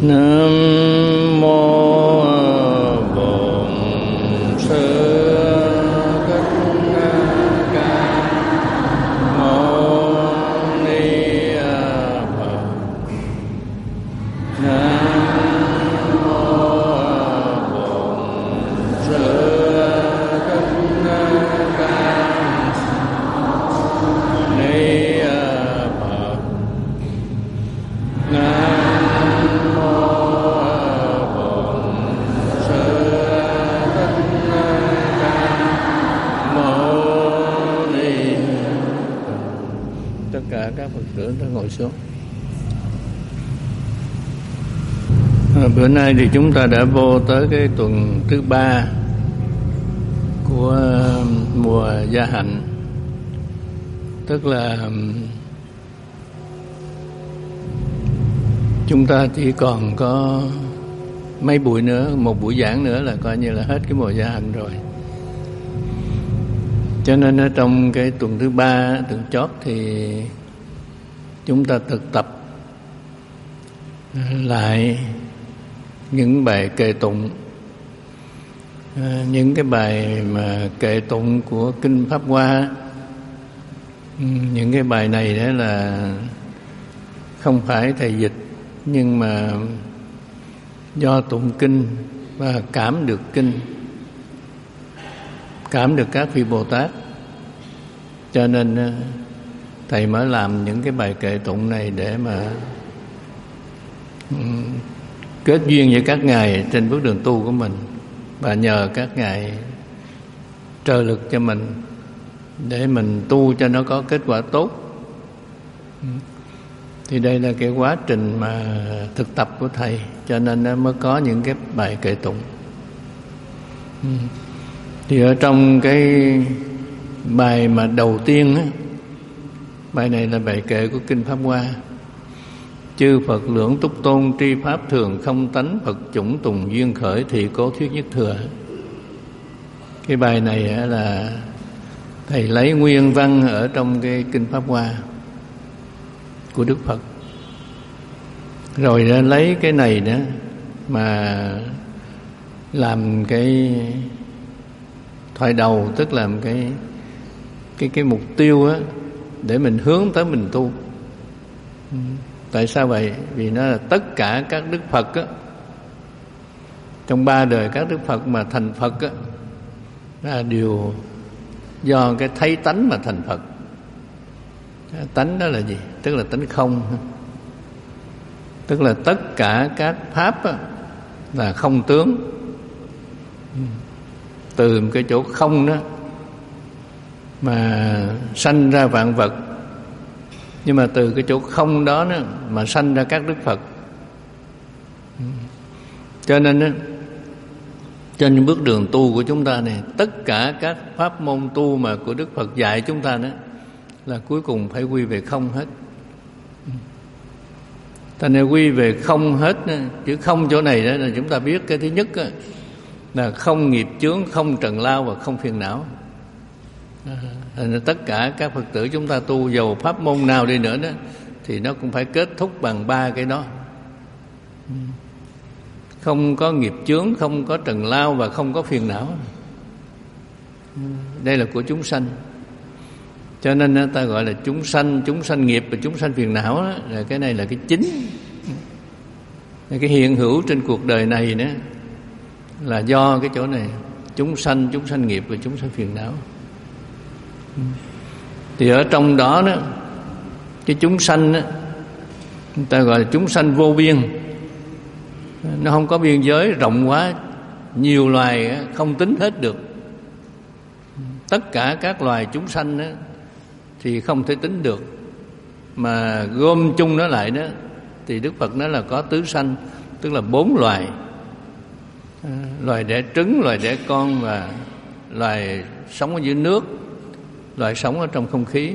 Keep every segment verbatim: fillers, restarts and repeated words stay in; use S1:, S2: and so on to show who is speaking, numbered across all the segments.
S1: Nam mô Bổn Sư Thích Ca Mâu Ni Phật. Nam mô Bổn Sư Thích Ca Ni Phật. Nam các Phật tử đã ngồi xuống. À, bữa nay thì chúng ta đã vô tới cái tuần thứ ba của mùa Gia Hạnh, tức là chúng ta chỉ còn có mấy buổi nữa, một buổi giảng nữa là coi như là hết cái mùa Gia Hạnh rồi. Cho nên ở trong cái tuần thứ ba, tuần chót thì chúng ta thực tập lại những bài kệ tụng, những cái bài mà kệ tụng của Kinh Pháp Hoa. Những cái bài này đó là không phải thầy dịch, nhưng mà do tụng kinh và cảm được kinh, cảm được các vị Bồ Tát, cho nên thầy mới làm những cái bài kệ tụng này để mà kết duyên với các ngài trên bước đường tu của mình, và nhờ các ngài trợ lực cho mình để mình tu cho nó có kết quả tốt. Thì đây là cái quá trình mà thực tập của thầy, cho nên nó mới có những cái bài kệ tụng. Thì ở trong cái bài mà đầu tiên á, bài này là bài kệ của Kinh Pháp Hoa. Chư Phật lưỡng túc tôn, tri pháp thường không tánh, Phật chủng tùng duyên khởi, thì cố thuyết nhất thừa. Cái bài này là thầy lấy nguyên văn ở trong cái Kinh Pháp Hoa của Đức Phật, rồi lấy cái này đó mà làm cái thoại đầu, tức là cái cái cái mục tiêu á, để mình hướng tới mình tu. Tại sao vậy? Vì nó là tất cả các Đức Phật á, trong ba đời các Đức Phật mà thành Phật á, là đều do cái thấy tánh mà thành Phật. Tánh đó là gì? Tức là tánh không. Tức là tất cả các pháp á, là không tướng. Từ cái chỗ không đó mà sanh ra vạn vật, nhưng mà từ cái chỗ không đó, đó mà sanh ra các Đức Phật. Cho nên đó, trên bước đường tu của chúng ta này, tất cả các pháp môn tu mà của Đức Phật dạy chúng ta đó là cuối cùng phải quy về không hết. Thành ra quy về không hết đó, chứ không chỗ này đó là chúng ta biết cái thứ nhất đó, là không nghiệp chướng, không trần lao và không phiền não. À, tất cả các Phật tử chúng ta tu dầu pháp môn nào đi nữa đó thì nó cũng phải kết thúc bằng ba cái đó: không có nghiệp chướng, không có trần lao và không có phiền não. Đây là của chúng sanh, cho nên ta gọi là chúng sanh, chúng sanh nghiệp và chúng sanh phiền não đó, là cái này là cái chính. Cái hiện hữu trên cuộc đời này đó là do cái chỗ này: chúng sanh, chúng sanh nghiệp và chúng sanh phiền não. Thì ở trong đó đó, cái chúng sanh đó, người ta gọi là chúng sanh vô biên. Nó không có biên giới rộng quá, nhiều loài không tính hết được. Tất cả các loài chúng sanh đó thì không thể tính được, mà gom chung nó lại đó thì Đức Phật nói là có tứ sanh, tức là bốn loài: loài đẻ trứng, loài đẻ con, và loài sống ở dưới nước, loài sống ở trong không khí.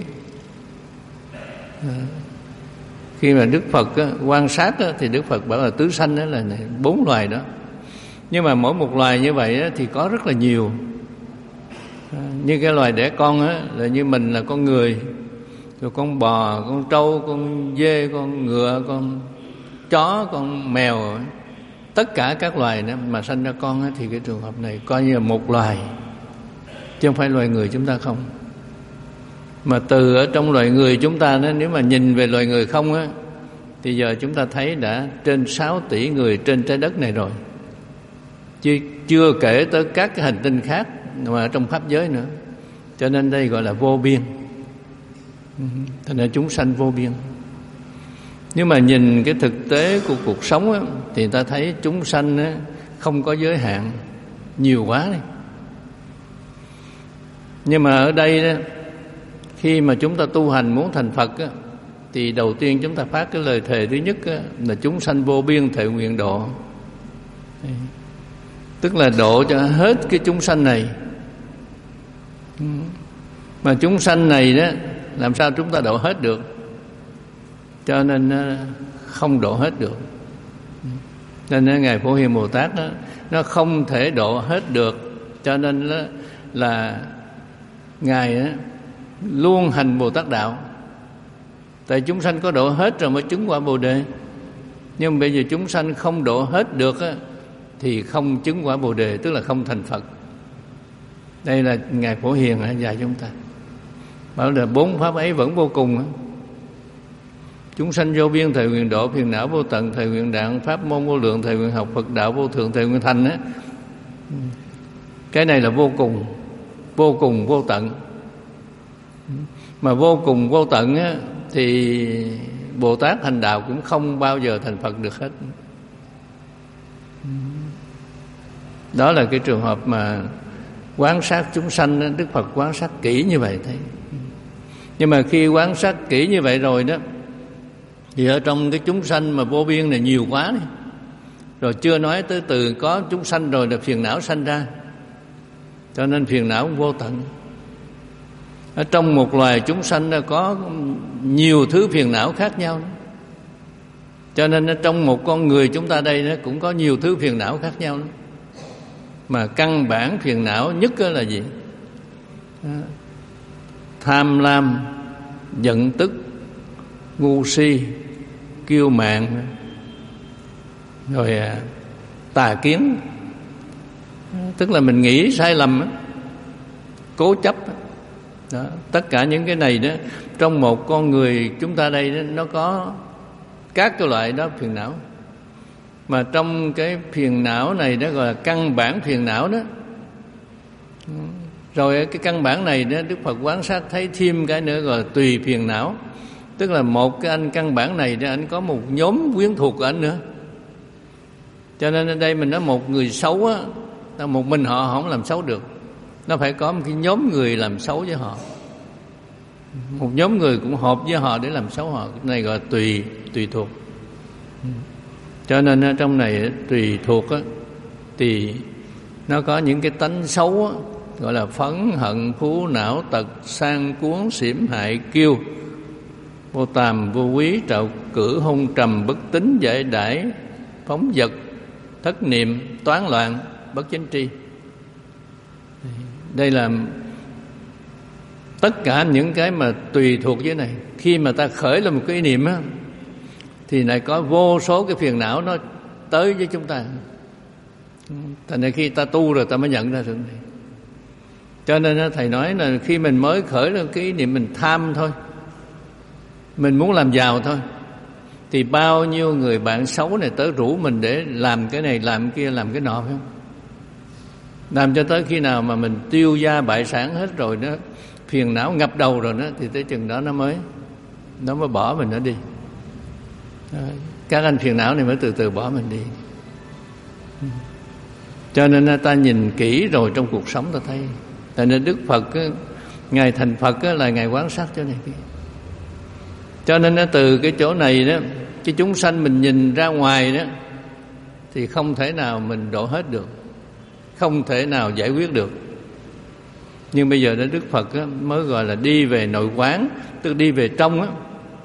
S1: Khi mà Đức Phật á, quan sát á, thì Đức Phật bảo là tứ sanh đó là bốn loài đó. Nhưng mà mỗi một loài như vậy á, thì có rất là nhiều. Như cái loài đẻ con á, là như mình là con người, rồi con bò, con trâu, con dê, con ngựa, con chó, con mèo, tất cả các loài đó mà sanh ra con đó, thì cái trường hợp này coi như là một loài, chứ không phải loài người chúng ta không. Mà từ ở trong loài người chúng ta đó, nếu mà nhìn về loài người không á, thì giờ chúng ta thấy đã trên sáu tỷ người trên trái đất này rồi, chứ chưa kể tới các cái hành tinh khác mà ở trong pháp giới nữa. Cho nên đây gọi là vô biên, thành ra chúng sanh vô biên. Nhưng mà nhìn cái thực tế của cuộc sống á, thì ta thấy chúng sanh á, không có giới hạn, nhiều quá đi. Nhưng mà ở đây đó, khi mà chúng ta tu hành muốn thành Phật á, thì đầu tiên chúng ta phát cái lời thề thứ nhất á, là chúng sanh vô biên thệ nguyện độ. Tức là độ cho hết cái chúng sanh này. Mà chúng sanh này đó, làm sao chúng ta độ hết được? Cho nên không độ hết được. Nên Ngài Phổ Hiền Bồ Tát đó, nó không thể độ hết được. Cho nên đó là Ngài đó, luôn hành Bồ Tát đạo. Tại chúng sanh có độ hết rồi mới chứng quả Bồ Đề. Nhưng bây giờ chúng sanh không độ hết được á, thì không chứng quả Bồ Đề, tức là không thành Phật. Đây là Ngài Phổ Hiền dạy chúng ta, bảo là bốn pháp ấy vẫn vô cùng á. Chúng sanh vô biên thệ nguyện độ, phiền não vô tận thệ nguyện đặng, pháp môn vô lượng thệ nguyện học, Phật đạo vô thượng thệ nguyện thành á. Cái này là vô cùng, vô cùng vô tận. Mà vô cùng vô tận á, thì Bồ Tát hành đạo cũng không bao giờ thành Phật được hết. Đó là cái trường hợp mà quan sát chúng sanh đó, Đức Phật quan sát kỹ như vậy thấy. Nhưng mà khi quan sát kỹ như vậy rồi đó, thì ở trong cái chúng sanh mà vô biên này nhiều quá đi. Rồi chưa nói tới từ có chúng sanh rồi là phiền não sanh ra. Cho nên phiền não cũng vô tận. Ở trong một loài chúng sanh đó có nhiều thứ phiền não khác nhau đó. Cho nên ở trong một con người chúng ta đây đó cũng có nhiều thứ phiền não khác nhau đó. Mà căn bản phiền não nhất là gì? Tham lam, giận tức, ngu si, kiêu mạn, rồi tà kiến. Tức là mình nghĩ sai lầm đó, cố chấp đó. Tất cả những cái này đó, trong một con người chúng ta đây đó, nó có các cái loại đó phiền não. Mà trong cái phiền não này đó gọi là căn bản phiền não đó. Rồi cái căn bản này đó, Đức Phật quán sát thấy thêm cái nữa gọi là tùy phiền não. Tức là một cái anh căn bản này đó, anh có một nhóm quyến thuộc của anh nữa. Cho nên ở đây mình nói một người xấu á, một mình họ không làm xấu được. Nó phải có một cái nhóm người làm xấu với họ. Một nhóm người cũng hợp với họ để làm xấu họ. Cái này gọi là tùy, tùy thuộc. Cho nên trong này tùy thuộc á, thì nó có những cái tánh xấu á, gọi là phẫn, hận, phú, não, tật, sang, cuốn, xỉm, hại, kiêu, vô tàm, vô quý, trạo cử, hung trầm, bất tín, dễ đãi, phóng dật, thất niệm, toán loạn, bất chánh tri. Đây là tất cả những cái mà tùy thuộc với này. Khi mà ta khởi lên một cái ý niệm á, thì lại có vô số cái phiền não nó tới với chúng ta. Thành ra khi ta tu rồi ta mới nhận ra được này. Cho nên Thầy nói là khi mình mới khởi lên cái ý niệm mình tham thôi, mình muốn làm giàu thôi, thì bao nhiêu người bạn xấu này tới rủ mình để làm cái này, làm cái kia, làm cái nọ, phải không? Làm cho tới khi nào mà mình tiêu gia bại sản hết rồi đó, phiền não ngập đầu rồi đó, thì tới chừng đó nó mới nó mới bỏ mình nó đi. Các anh phiền não này mới từ từ bỏ mình đi. Cho nên ta nhìn kỹ rồi trong cuộc sống ta thấy. Tại nên Đức Phật Ngài thành Phật là Ngài quán sát chỗ này kia. Cho nên từ cái chỗ này đó, cái chúng sanh mình nhìn ra ngoài đó, thì không thể nào mình độ hết được, không thể nào giải quyết được. Nhưng bây giờ đó Đức Phật á, mới gọi là đi về nội quán, tức đi về trong á.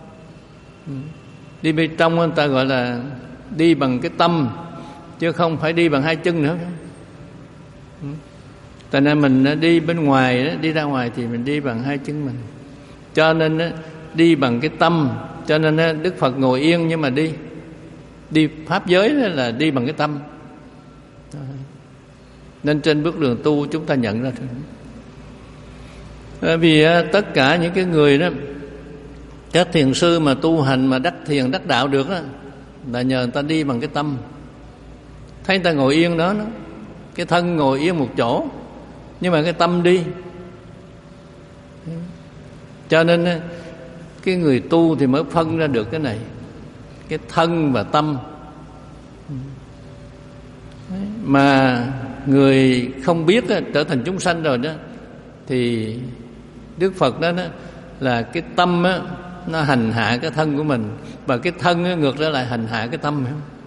S1: Đi bên trong người ta gọi là đi bằng cái tâm, chứ không phải đi bằng hai chân nữa. Tại nên mình đi bên ngoài đó, đi ra ngoài thì mình đi bằng hai chân mình. Cho nên đi bằng cái tâm. Cho nên Đức Phật ngồi yên nhưng mà đi. Đi pháp giới là đi bằng cái tâm. Nên trên bước đường tu chúng ta nhận ra. Bởi vì tất cả những cái người đó, các thiền sư mà tu hành mà đắc thiền đắc đạo được đó, là nhờ người ta đi bằng cái tâm. Thấy người ta ngồi yên đó, đó, cái thân ngồi yên một chỗ, nhưng mà cái tâm đi. Cho nên cái người tu thì mới phân ra được cái này, cái thân và tâm. Mà người không biết đó, trở thành chúng sanh rồi đó, thì Đức Phật đó, đó là cái tâm đó, nó hành hạ cái thân của mình, và cái thân đó, ngược ra lại hành hạ cái tâm.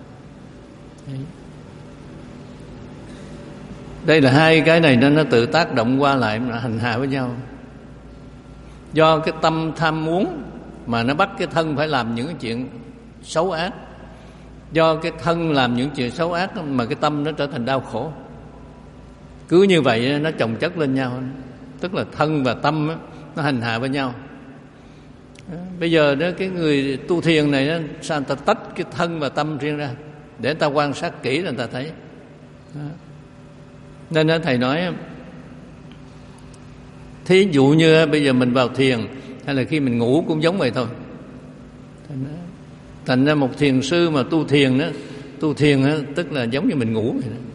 S1: Đây là hai cái này nó, nó tự tác động qua lại, mà hành hạ với nhau. Do cái tâm tham muốn mà nó bắt cái thân phải làm những chuyện xấu ác. Do cái thân làm những chuyện xấu ác mà cái tâm nó trở thành đau khổ. Cứ như vậy nó chồng chất lên nhau. Tức là thân và tâm đó, nó hành hạ với nhau. Bây giờ đó, cái người tu thiền này đó, sao người ta tách cái thân và tâm riêng ra, để người ta quan sát kỹ là người ta thấy đó. Nên đó, thầy nói, thí dụ như bây giờ mình vào thiền, hay là khi mình ngủ cũng giống vậy thôi. Thành ra một thiền sư mà tu thiền đó, tu thiền đó, tức là giống như mình ngủ vậy đó.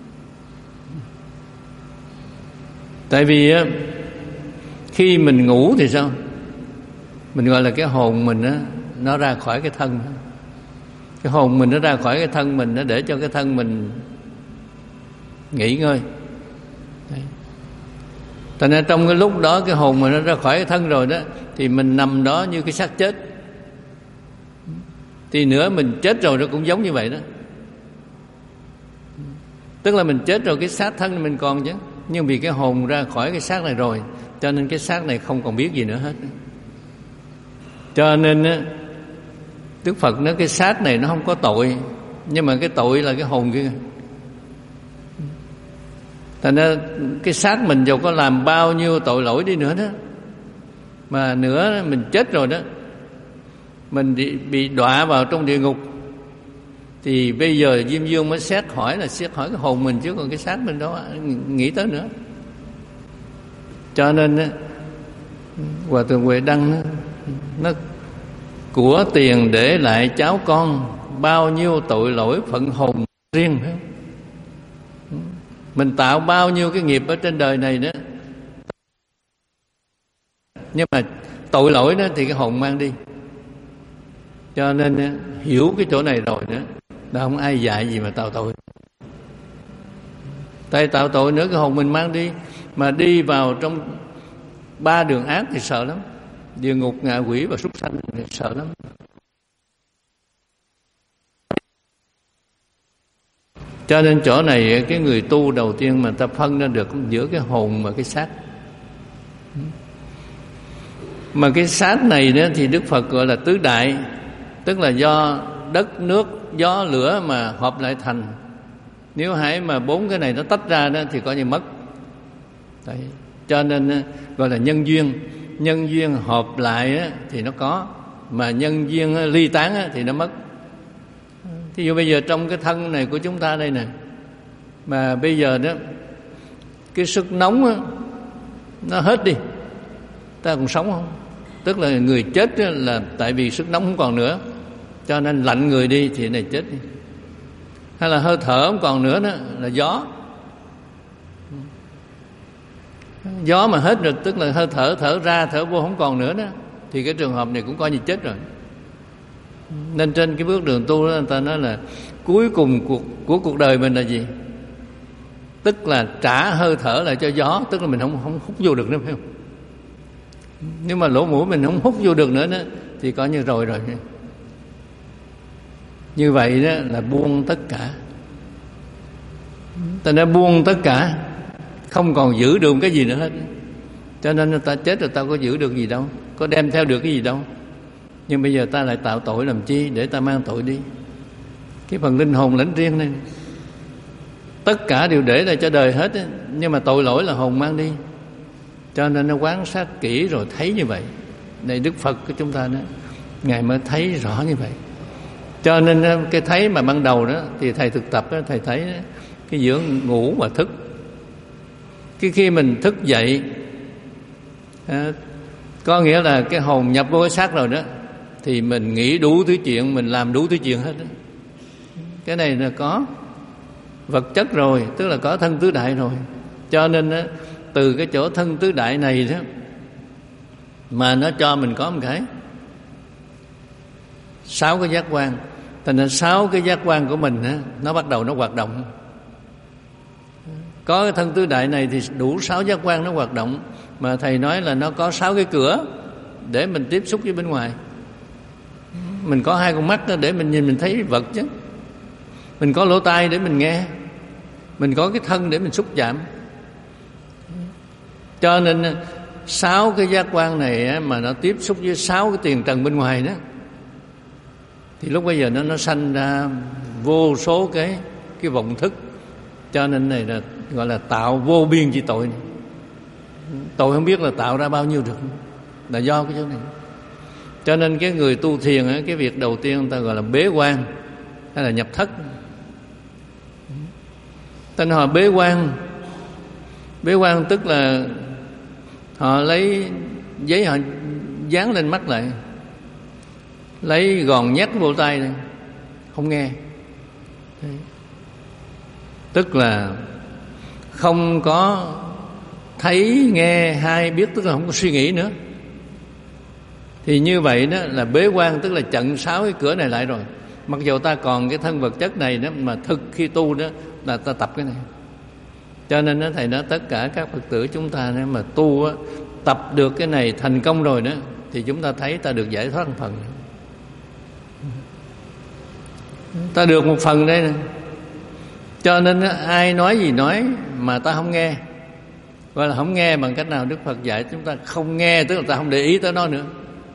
S1: Tại vì khi mình ngủ thì sao? Mình gọi là cái hồn mình đó, nó ra khỏi cái thân. Cái hồn mình nó ra khỏi cái thân mình, nó để cho cái thân mình nghỉ ngơi. Thành ra trong cái lúc đó cái hồn mình nó ra khỏi cái thân rồi đó, thì mình nằm đó như cái xác chết. Thì nữa mình chết rồi nó cũng giống như vậy đó. Tức là mình chết rồi, cái xác thân mình còn chứ, nhưng vì cái hồn ra khỏi cái xác này rồi, cho nên cái xác này không còn biết gì nữa hết. Cho nên Đức Phật nói cái xác này nó không có tội, nhưng mà cái tội là cái hồn kia. Thành ra cái xác mình dù có làm bao nhiêu tội lỗi đi nữa đó, mà nữa mình chết rồi đó, mình bị, bị đọa vào trong địa ngục, thì bây giờ Diêm Dương mới xét hỏi là xét hỏi cái hồn mình, chứ còn cái xác mình đó nghĩ tới nữa. Cho nên Hòa Thượng Huệ Đăng nó của tiền để lại cháu con, bao nhiêu tội lỗi phận hồn riêng. Mình tạo bao nhiêu cái nghiệp ở trên đời này đó, nhưng mà tội lỗi đó thì cái hồn mang đi. Cho nên hiểu cái chỗ này rồi đó, là không ai dạy gì mà tạo tội. Tại tạo tội nữa cái hồn mình mang đi, mà đi vào trong ba đường ác thì sợ lắm. Địa ngục, ngạ quỷ và súc sanh thì sợ lắm. Cho nên chỗ này cái người tu đầu tiên mà ta phân ra được giữa cái hồn và cái xác. Mà cái xác này đó thì Đức Phật gọi là tứ đại, tức là do đất, nước, gió, lửa mà hợp lại thành. Nếu hãy mà bốn cái này nó tách ra đó thì coi như mất. Đấy. Cho nên gọi là nhân duyên. Nhân duyên hợp lại thì nó có, mà nhân duyên ly tán thì nó mất. Thí dụ bây giờ trong cái thân này của chúng ta đây nè, mà bây giờ đó cái sức nóng đó, nó hết đi, ta còn sống không? Tức là người chết là tại vì sức nóng không còn nữa, cho nên lạnh người đi thì này chết đi. Hay là hơi thở không còn nữa đó là gió. Gió mà hết rồi, tức là hơi thở thở ra thở vô không còn nữa đó, thì cái trường hợp này cũng coi như chết rồi. Nên trên cái bước đường tu đó, người ta nói là cuối cùng cuộc, của cuộc đời mình là gì? Tức là trả hơi thở lại cho gió, tức là mình không không hút vô được nữa, phải không? Nếu mà lỗ mũi mình không hút vô được nữa đó, thì coi như rồi rồi. Như vậy đó là buông tất cả. Ta đã buông tất cả, không còn giữ được cái gì nữa hết. Cho nên người ta chết rồi ta có giữ được gì đâu, có đem theo được cái gì đâu. Nhưng bây giờ ta lại tạo tội làm chi? Để ta mang tội đi. Cái phần linh hồn lãnh riêng này, tất cả đều để lại cho đời hết ấy. Nhưng mà tội lỗi là hồn mang đi. Cho nên nó quan sát kỹ rồi thấy như vậy. Này Đức Phật của chúng ta đó, Ngài mới thấy rõ như vậy. Cho nên cái thấy mà ban đầu đó thì thầy thực tập đó, thầy thấy đó, cái giữa ngủ và thức, cái khi mình thức dậy à, có nghĩa là cái hồn nhập vô cái xác rồi đó, thì mình nghĩ đủ thứ chuyện, mình làm đủ thứ chuyện hết đó. Cái này là có vật chất rồi, tức là có thân tứ đại rồi. Cho nên đó, từ cái chỗ thân tứ đại này đó mà nó cho mình có một cái sáu cái giác quan. Thành ra sáu cái giác quan của mình á, nó bắt đầu nó hoạt động. Có cái thân tứ đại này thì đủ sáu giác quan nó hoạt động. Mà thầy nói là nó có sáu cái cửa để mình tiếp xúc với bên ngoài. Mình có hai con mắt đó để mình nhìn mình thấy vật chứ. Mình có lỗ tai để mình nghe. Mình có cái thân để mình xúc chạm. Cho nên sáu cái giác quan này mà nó tiếp xúc với sáu cái tiền trần bên ngoài đó, thì lúc bây giờ nó nó sanh ra vô số cái cái vọng thức. Cho nên này là gọi là tạo vô biên chi tội này. Tội không biết là tạo ra bao nhiêu được, là do cái chỗ này. Cho nên cái người tu thiền á, cái việc đầu tiên người ta gọi là bế quan hay là nhập thất. Tên họ bế quan. Bế quan tức là họ lấy giấy họ dán lên mắt lại, lấy gòn nhét vô tay này, không nghe. Đấy. Tức là không có thấy, nghe, hay, biết, tức là không có suy nghĩ nữa. Thì như vậy đó là bế quan, tức là chặn sáu cái cửa này lại rồi. Mặc dù ta còn cái thân vật chất này đó, mà thực khi tu đó là ta tập cái này. Cho nên đó, thầy nói tất cả các Phật tử chúng ta nếu mà tu đó, tập được cái này thành công rồi đó, thì chúng ta thấy ta được giải thoát một phần. Ta được một phần đây nè. Cho nên đó, ai nói gì nói mà ta không nghe. Gọi là không nghe bằng cách nào? Đức Phật dạy chúng ta không nghe, tức là ta không để ý tới nó nữa.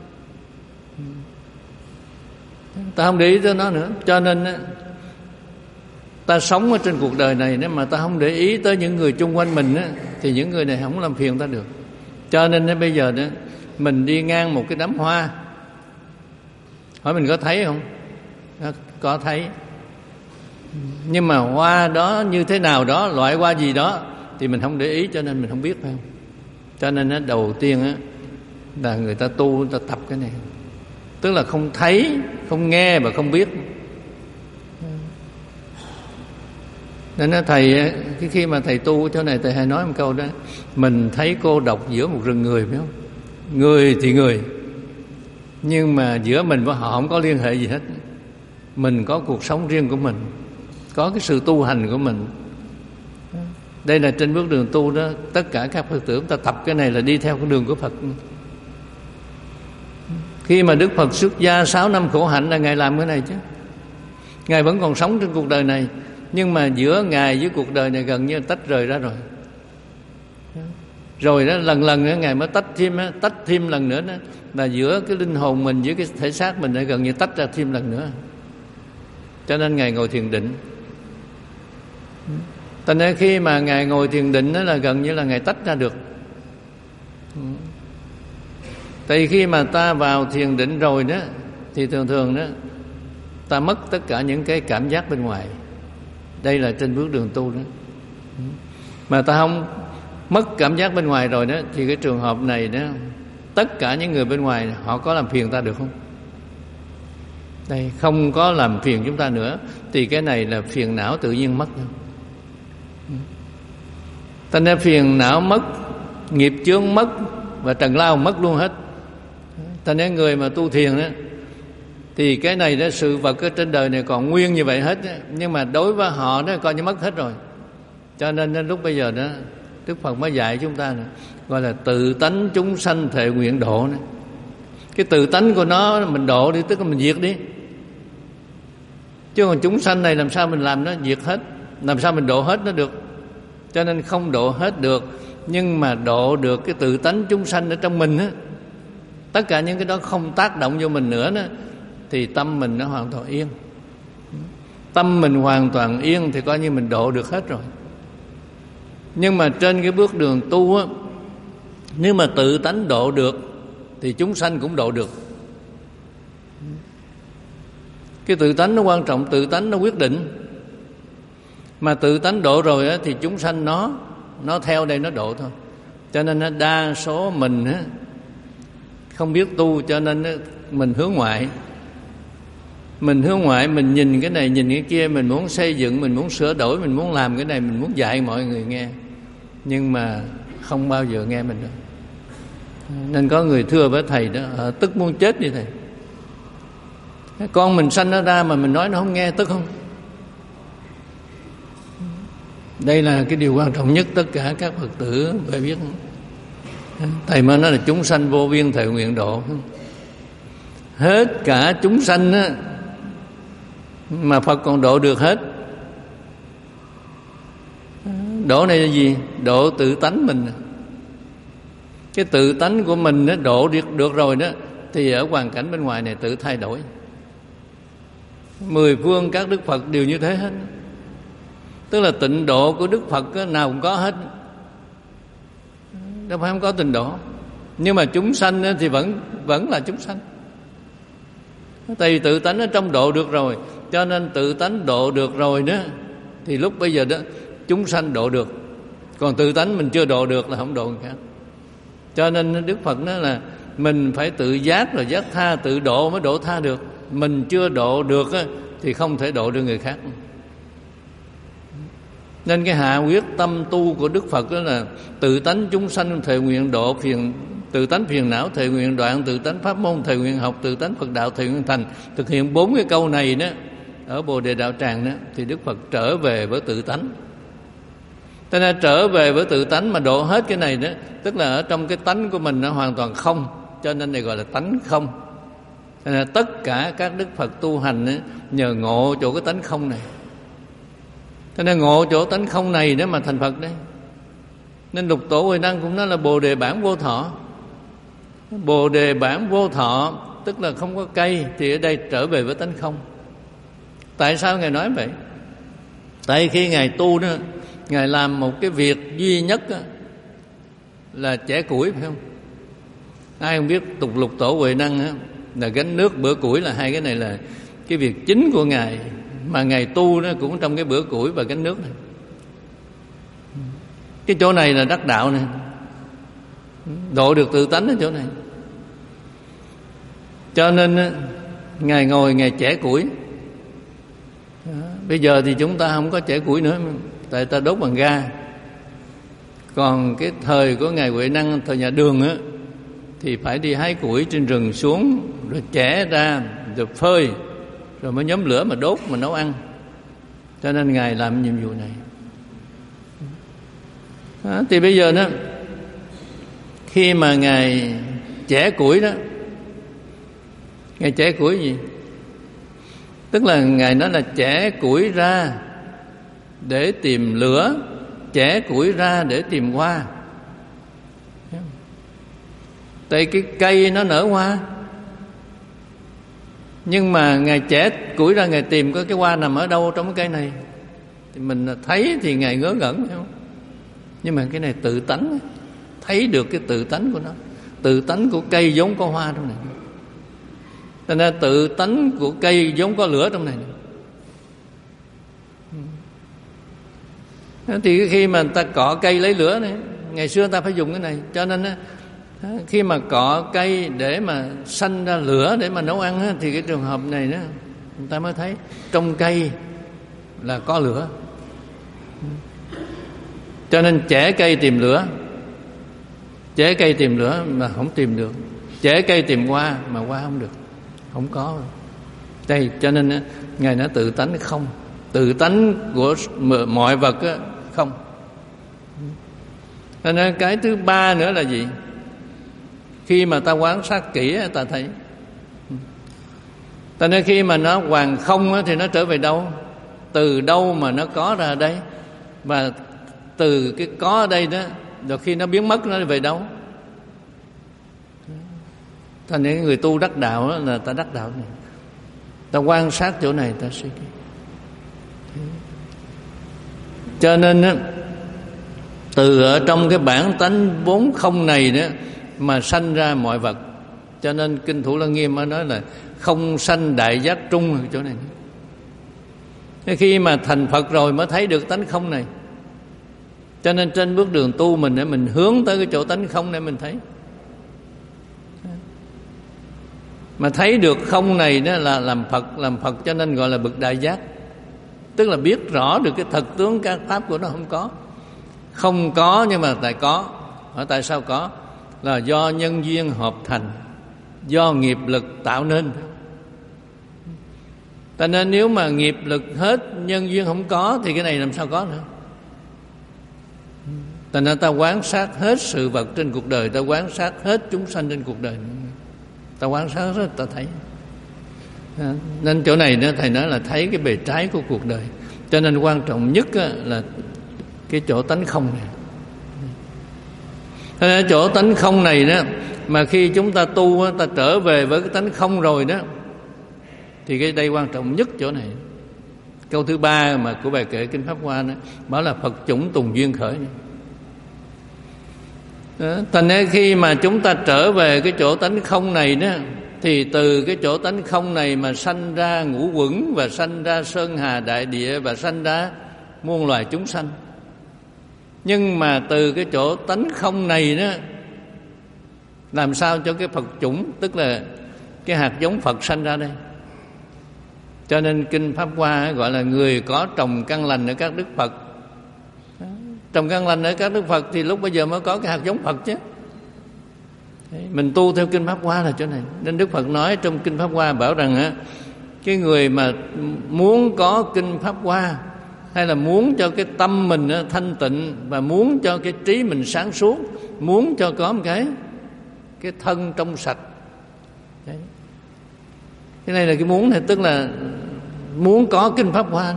S1: Ta không để ý tới nó nữa. Cho nên đó, ta sống ở trên cuộc đời này, nếu mà ta không để ý tới những người chung quanh mình đó, thì những người này không làm phiền ta được. Cho nên đó, bây giờ đó mình đi ngang một cái đám hoa, hỏi mình có thấy không? Có thấy. Nhưng mà hoa đó như thế nào đó, loại hoa gì đó thì mình không để ý, cho nên mình không biết, phải không? Cho nên đó, đầu tiên đó, là người ta tu, người ta tập cái này. Tức là không thấy, không nghe và không biết. Nên đó, thầy cái khi mà thầy tu chỗ này, thầy hay nói một câu đó: mình thấy cô độc giữa một rừng người, phải không? Người thì người, nhưng mà giữa mình và họ không có liên hệ gì hết. Mình có cuộc sống riêng của mình, có cái sự tu hành của mình. Đây là trên bước đường tu đó. Tất cả các Phật tử chúng ta tập cái này là đi theo con đường của Phật. Khi mà Đức Phật xuất gia sáu năm khổ hạnh là Ngài làm cái này chứ. Ngài vẫn còn sống trên cuộc đời này, nhưng mà giữa Ngài với cuộc đời này gần như tách rời ra rồi. Rồi đó lần lần nữa Ngài mới tách thêm, tách thêm lần nữa đó, là giữa cái linh hồn mình với cái thể xác mình gần như tách ra thêm lần nữa. Cho nên Ngài ngồi thiền định. Thành ra khi mà Ngài ngồi thiền định đó là gần như là Ngài tách ra được. Tại vì khi mà ta vào thiền định rồi đó, thì thường thường đó ta mất tất cả những cái cảm giác bên ngoài. Đây là trên bước đường tu đó. Mà ta không mất cảm giác bên ngoài rồi đó, thì cái trường hợp này đó, tất cả những người bên ngoài họ có làm phiền ta được không? Đây, không có làm phiền chúng ta nữa, thì cái này là phiền não tự nhiên mất. Thành ra phiền não mất, nghiệp chướng mất, và trần lao mất luôn hết. Thành ra người mà tu thiền đó, thì cái này đó, sự vật ở trên đời này còn nguyên như vậy hết đó, nhưng mà đối với họ đó coi như mất hết rồi. Cho nên đến lúc bây giờ đó Đức Phật mới dạy chúng ta này, gọi là tự tánh chúng sanh thệ nguyện độ này. Cái tự tánh của nó mình độ đi, tức là mình diệt đi. Chứ còn chúng sanh này làm sao mình làm nó diệt hết, làm sao mình độ hết nó được. Cho nên không độ hết được, nhưng mà độ được cái tự tánh chúng sanh ở trong mình á. Tất cả những cái đó không tác động vô mình nữa đó, thì tâm mình nó hoàn toàn yên. Tâm mình hoàn toàn yên thì coi như mình độ được hết rồi. Nhưng mà trên cái bước đường tu á, nếu mà tự tánh độ được thì chúng sanh cũng độ được. Cái tự tánh nó quan trọng, tự tánh nó quyết định. Mà tự tánh độ rồi á, thì chúng sanh nó nó theo đây nó độ thôi. Cho nên á, đa số mình á, không biết tu, cho nên á, mình hướng ngoại. Mình hướng ngoại, mình nhìn cái này nhìn cái kia, mình muốn xây dựng, mình muốn sửa đổi, mình muốn làm cái này, mình muốn dạy mọi người nghe, nhưng mà không bao giờ nghe mình đâu. Nên có người thưa với thầy đó, à, tức muốn chết đi thầy. Con mình sanh nó ra mà mình nói nó không nghe, tức không? Đây là cái điều quan trọng nhất, tất cả các Phật tử phải biết. Thầy mới nói là chúng sanh vô biên thệ nguyện độ. Hết cả chúng sanh á, mà Phật còn độ được hết. Độ này là gì? Độ tự tánh mình. Cái tự tánh của mình nó độ được, được rồi đó, thì ở hoàn cảnh bên ngoài này tự thay đổi. Mười phương các Đức Phật đều như thế hết. Tức là tịnh độ của Đức Phật nào cũng có hết, đâu phải không có tịnh độ. Nhưng mà chúng sanh thì vẫn vẫn là chúng sanh. Tại vì tự tánh ở trong độ được rồi, cho nên tự tánh độ được rồi đó, thì lúc bây giờ đó chúng sanh độ được. Còn tự tánh mình chưa độ được là không độ người khác. Cho nên Đức Phật nói là mình phải tự giác rồi giác tha, tự độ mới độ tha được. Mình chưa độ được á, thì không thể độ được người khác. Nên cái hạ quyết tâm tu của Đức Phật đó là tự tánh chúng sanh thệ nguyện độ, phiền tự tánh phiền não thệ nguyện đoạn, tự tánh pháp môn thệ nguyện học, tự tánh Phật đạo thệ nguyện thành. Thực hiện bốn cái câu này đó ở Bồ Đề Đạo Tràng đó, thì Đức Phật trở về với tự tánh. Cho nên trở về với tự tánh mà độ hết cái này đó, tức là ở trong cái tánh của mình nó hoàn toàn không, cho nên này gọi là tánh không. Cho nên tất cả các Đức Phật tu hành đó, nhờ ngộ chỗ cái tánh không này. Cho nên ngộ chỗ tánh không này đó mà thành Phật đấy. Nên Lục Tổ Huệ Năng cũng nói là Bồ Đề Bản Vô Thọ. Bồ Đề Bản Vô Thọ tức là không có cây, thì ở đây trở về với tánh không. Tại sao Ngài nói vậy? Tại khi Ngài tu đó, Ngài làm một cái việc duy nhất đó, là chẻ củi, phải không? Ai không biết tục Lục Tổ Huệ Năng đó, là gánh nước bữa củi, là hai cái này là cái việc chính của Ngài. Mà Ngài tu nó cũng trong cái bữa củi và gánh nước này. Cái chỗ này là đắc đạo này, độ được tự tánh ở chỗ này. Cho nên Ngài ngồi Ngài chẻ củi. Bây giờ thì chúng ta không có chẻ củi nữa, tại ta đốt bằng ga. Còn cái thời của Ngài Huệ Năng, thời nhà Đường á, thì phải đi hái củi trên rừng xuống, rồi chẻ ra, rồi phơi, rồi mới nhóm lửa mà đốt mà nấu ăn. Cho nên Ngài làm nhiệm vụ này. Đó, thì bây giờ đó, khi mà Ngài chẻ củi đó, Ngài chẻ củi gì? Tức là Ngài nói là chẻ củi ra để tìm lửa, chẻ củi ra để tìm hoa. Tại cái cây nó nở hoa, nhưng mà Ngài chẻ củi ra, Ngài tìm có cái hoa nằm ở đâu trong cái cây này. Thì mình thấy thì Ngài ngớ ngẩn, phải không? Nhưng mà cái này tự tánh, thấy được cái tự tánh của nó. Tự tánh của cây giống có hoa trong này, cho nên tự tánh của cây giống có lửa trong này. Thì khi mà người ta cọ cây lấy lửa này, ngày xưa người ta phải dùng cái này. Cho nên khi mà cọ cây để mà sanh ra lửa để mà nấu ăn, thì cái trường hợp này đó, người ta mới thấy trong cây là có lửa. Cho nên chẻ cây tìm lửa, chẻ cây tìm lửa mà không tìm được, chẻ cây tìm hoa mà hoa không được, không có. Đây, cho nên Ngài nói tự tánh không, tự tánh của mọi vật á, không. Cho nên cái thứ ba nữa là gì? Khi mà ta quan sát kỹ ta thấy. Cho nên khi mà nó hoàn không á, thì nó trở về đâu? Từ đâu mà nó có ra đây? Và từ cái có ở đây đó, rồi khi nó biến mất nó về đâu? Thành những người tu đắc đạo đó là ta đắc đạo này. Ta quan sát chỗ này ta suy nghĩ. Cho nên đó, từ ở trong cái bản tánh vốn không này đó mà sanh ra mọi vật. Cho nên Kinh Thủ Lăng Nghiêm mới nói là không sanh đại giác trung ở chỗ này. Khi mà thành Phật rồi mới thấy được tánh không này. Cho nên trên bước đường tu mình để mình hướng tới cái chỗ tánh không để mình thấy. Mà thấy được không này đó là làm Phật, làm Phật cho nên gọi là bậc đại giác. Tức là biết rõ được cái thật tướng các pháp của nó không có. Không có nhưng mà tại có. Hỏi tại sao có? Là do nhân duyên hợp thành, do nghiệp lực tạo nên. Cho nên nếu mà nghiệp lực hết, nhân duyên không có thì cái này làm sao có nữa. Cho nên ta quan sát hết sự vật trên cuộc đời, ta quan sát hết chúng sanh trên cuộc đời, ta quan sát rất ta thấy. Nên chỗ này nữa thầy nói là thấy cái bề trái của cuộc đời. Cho nên quan trọng nhất là cái chỗ tánh không này. Thế nên chỗ tánh không này đó, mà khi chúng ta tu, ta trở về với cái tánh không rồi đó, thì cái đây quan trọng nhất chỗ này. Câu thứ ba mà của bài kệ Kinh Pháp Hoa đó, bảo là Phật chủng tùng duyên khởi. Thành ra khi mà chúng ta trở về cái chỗ tánh không này đó, thì từ cái chỗ tánh không này mà sanh ra ngũ quẩn, và sanh ra sơn hà đại địa, và sanh ra muôn loài chúng sanh. Nhưng mà từ cái chỗ tánh không này đó, làm sao cho cái Phật chủng, tức là cái hạt giống Phật sanh ra đây. Cho nên Kinh Pháp Hoa gọi là người có trồng căn lành ở các Đức Phật. Trồng căn lành ở các Đức Phật thì lúc bây giờ mới có cái hạt giống Phật chứ. Mình tu theo Kinh Pháp Hoa là chỗ này. Nên Đức Phật nói trong Kinh Pháp Hoa bảo rằng á, cái người mà muốn có Kinh Pháp Hoa, hay là muốn cho cái tâm mình thanh tịnh, và muốn cho cái trí mình sáng suốt, muốn cho có một cái cái thân trong sạch. Đấy. Cái này là cái muốn này, tức là muốn có Kinh Pháp Hoa đó.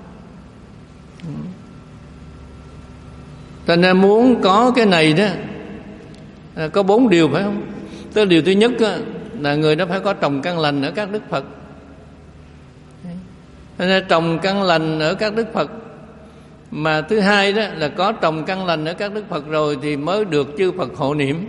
S1: Cho nên muốn có cái này đó, có bốn điều phải không? Tức là điều thứ nhất là người đó phải có trồng căn lành ở các Đức Phật. Cho nên trồng căn lành ở các Đức Phật. Mà thứ hai đó là có trồng căn lành ở các Đức Phật rồi thì mới được chư Phật hộ niệm.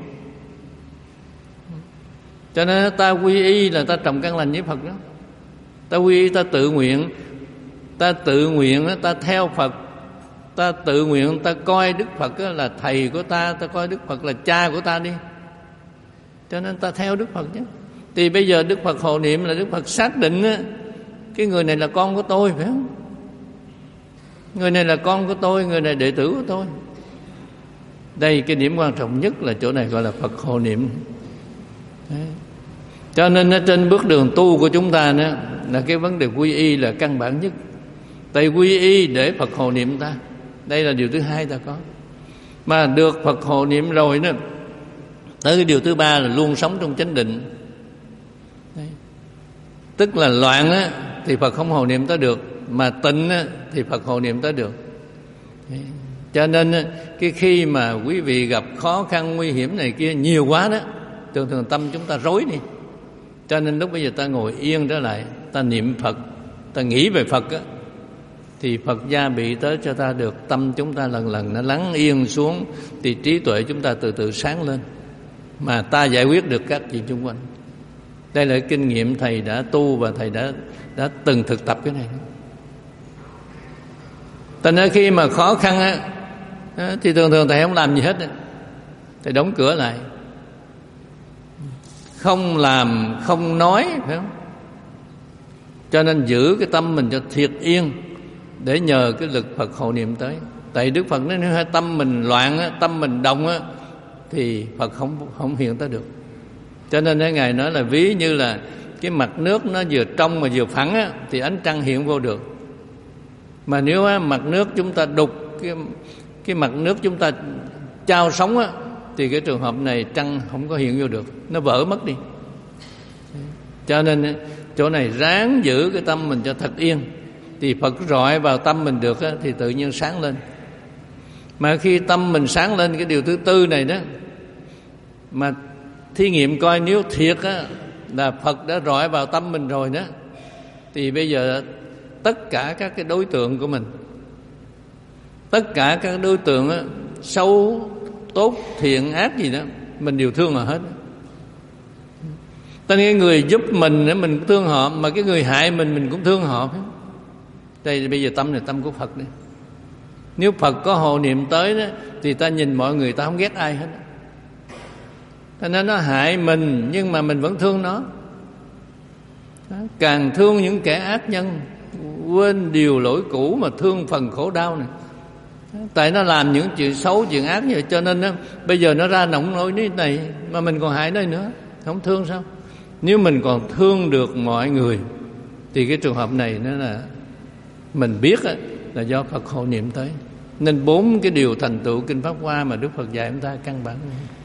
S1: Cho nên ta quy y là ta trồng căn lành với Phật đó. Ta quy y, ta tự nguyện, ta tự nguyện, ta theo Phật, ta tự nguyện, ta coi Đức Phật là thầy của ta, ta coi Đức Phật là cha của ta đi. Cho nên ta theo Đức Phật chứ. Thì bây giờ Đức Phật hộ niệm là Đức Phật xác định cái người này là con của tôi, phải không? Người này là con của tôi, người này đệ tử của tôi. Đây cái điểm quan trọng nhất là chỗ này gọi là Phật hộ niệm. Đấy. Cho nên trên bước đường tu của chúng ta nữa, là cái vấn đề quy y là căn bản nhất. Tại quy y để Phật hộ niệm ta. Đây là điều thứ hai ta có. Mà được Phật hộ niệm rồi nữa, tới cái điều thứ ba là luôn sống trong chánh định. Đấy. Tức là loạn á, thì Phật không hộ niệm ta được, mà tịnh á, thì Phật hộ niệm ta được. Đấy. Cho nên cái khi mà quý vị gặp khó khăn nguy hiểm này kia nhiều quá đó, thường thường tâm chúng ta rối đi. Cho nên lúc bây giờ ta ngồi yên trở lại, ta niệm Phật, ta nghĩ về Phật á, thì Phật gia bị tới cho ta được. Tâm chúng ta lần lần nó lắng yên xuống, thì trí tuệ chúng ta từ từ sáng lên, mà ta giải quyết được các chuyện xung quanh. Đây là kinh nghiệm thầy đã tu và thầy đã đã từng thực tập cái này. Thành ra khi mà khó khăn á, thì thường thường thầy không làm gì hết, thầy đóng cửa lại, không làm không nói, phải không? Cho nên giữ cái tâm mình cho thiệt yên, để nhờ cái lực Phật hộ niệm tới. Tại Đức Phật nói nếu tâm mình loạn á, tâm mình động á, thì Phật không không hiện tới được. Cho nên cái Ngài nói là ví như là cái mặt nước nó vừa trong mà vừa phẳng á, thì ánh trăng hiện vô được. Mà nếu á, mặt nước chúng ta đục, cái, cái mặt nước chúng ta trao sóng á, thì cái trường hợp này trăng không có hiện vô được, nó vỡ mất đi. Cho nên chỗ này ráng giữ cái tâm mình cho thật yên, thì Phật rọi vào tâm mình được á, thì tự nhiên sáng lên. Mà khi tâm mình sáng lên, cái điều thứ tư này đó, mà thí nghiệm coi nếu thiệt á, là Phật đã rọi vào tâm mình rồi đó, thì bây giờ tất cả các cái đối tượng của mình, tất cả các đối tượng á, xấu, tốt, thiện, ác gì đó, mình đều thương họ hết. Ta nghe người giúp mình mình cũng thương họ, mà cái người hại mình mình cũng thương họ. Đây bây giờ tâm này tâm của Phật này. Nếu Phật có hộ niệm tới đó, thì ta nhìn mọi người ta không ghét ai hết. Cho nên nó hại mình nhưng mà mình vẫn thương nó. Càng thương những kẻ ác nhân, quên điều lỗi cũ mà thương phần khổ đau này. Tại nó làm những chuyện xấu, chuyện ác như vậy, cho nên đó, bây giờ nó ra nông nỗi như này mà mình còn hại nó nữa. Không thương sao? Nếu mình còn thương được mọi người thì cái trường hợp này nó là mình biết là do Phật hộ niệm tới. Nên bốn cái điều thành tựu Kinh Pháp Hoa mà Đức Phật dạy chúng ta căn bản.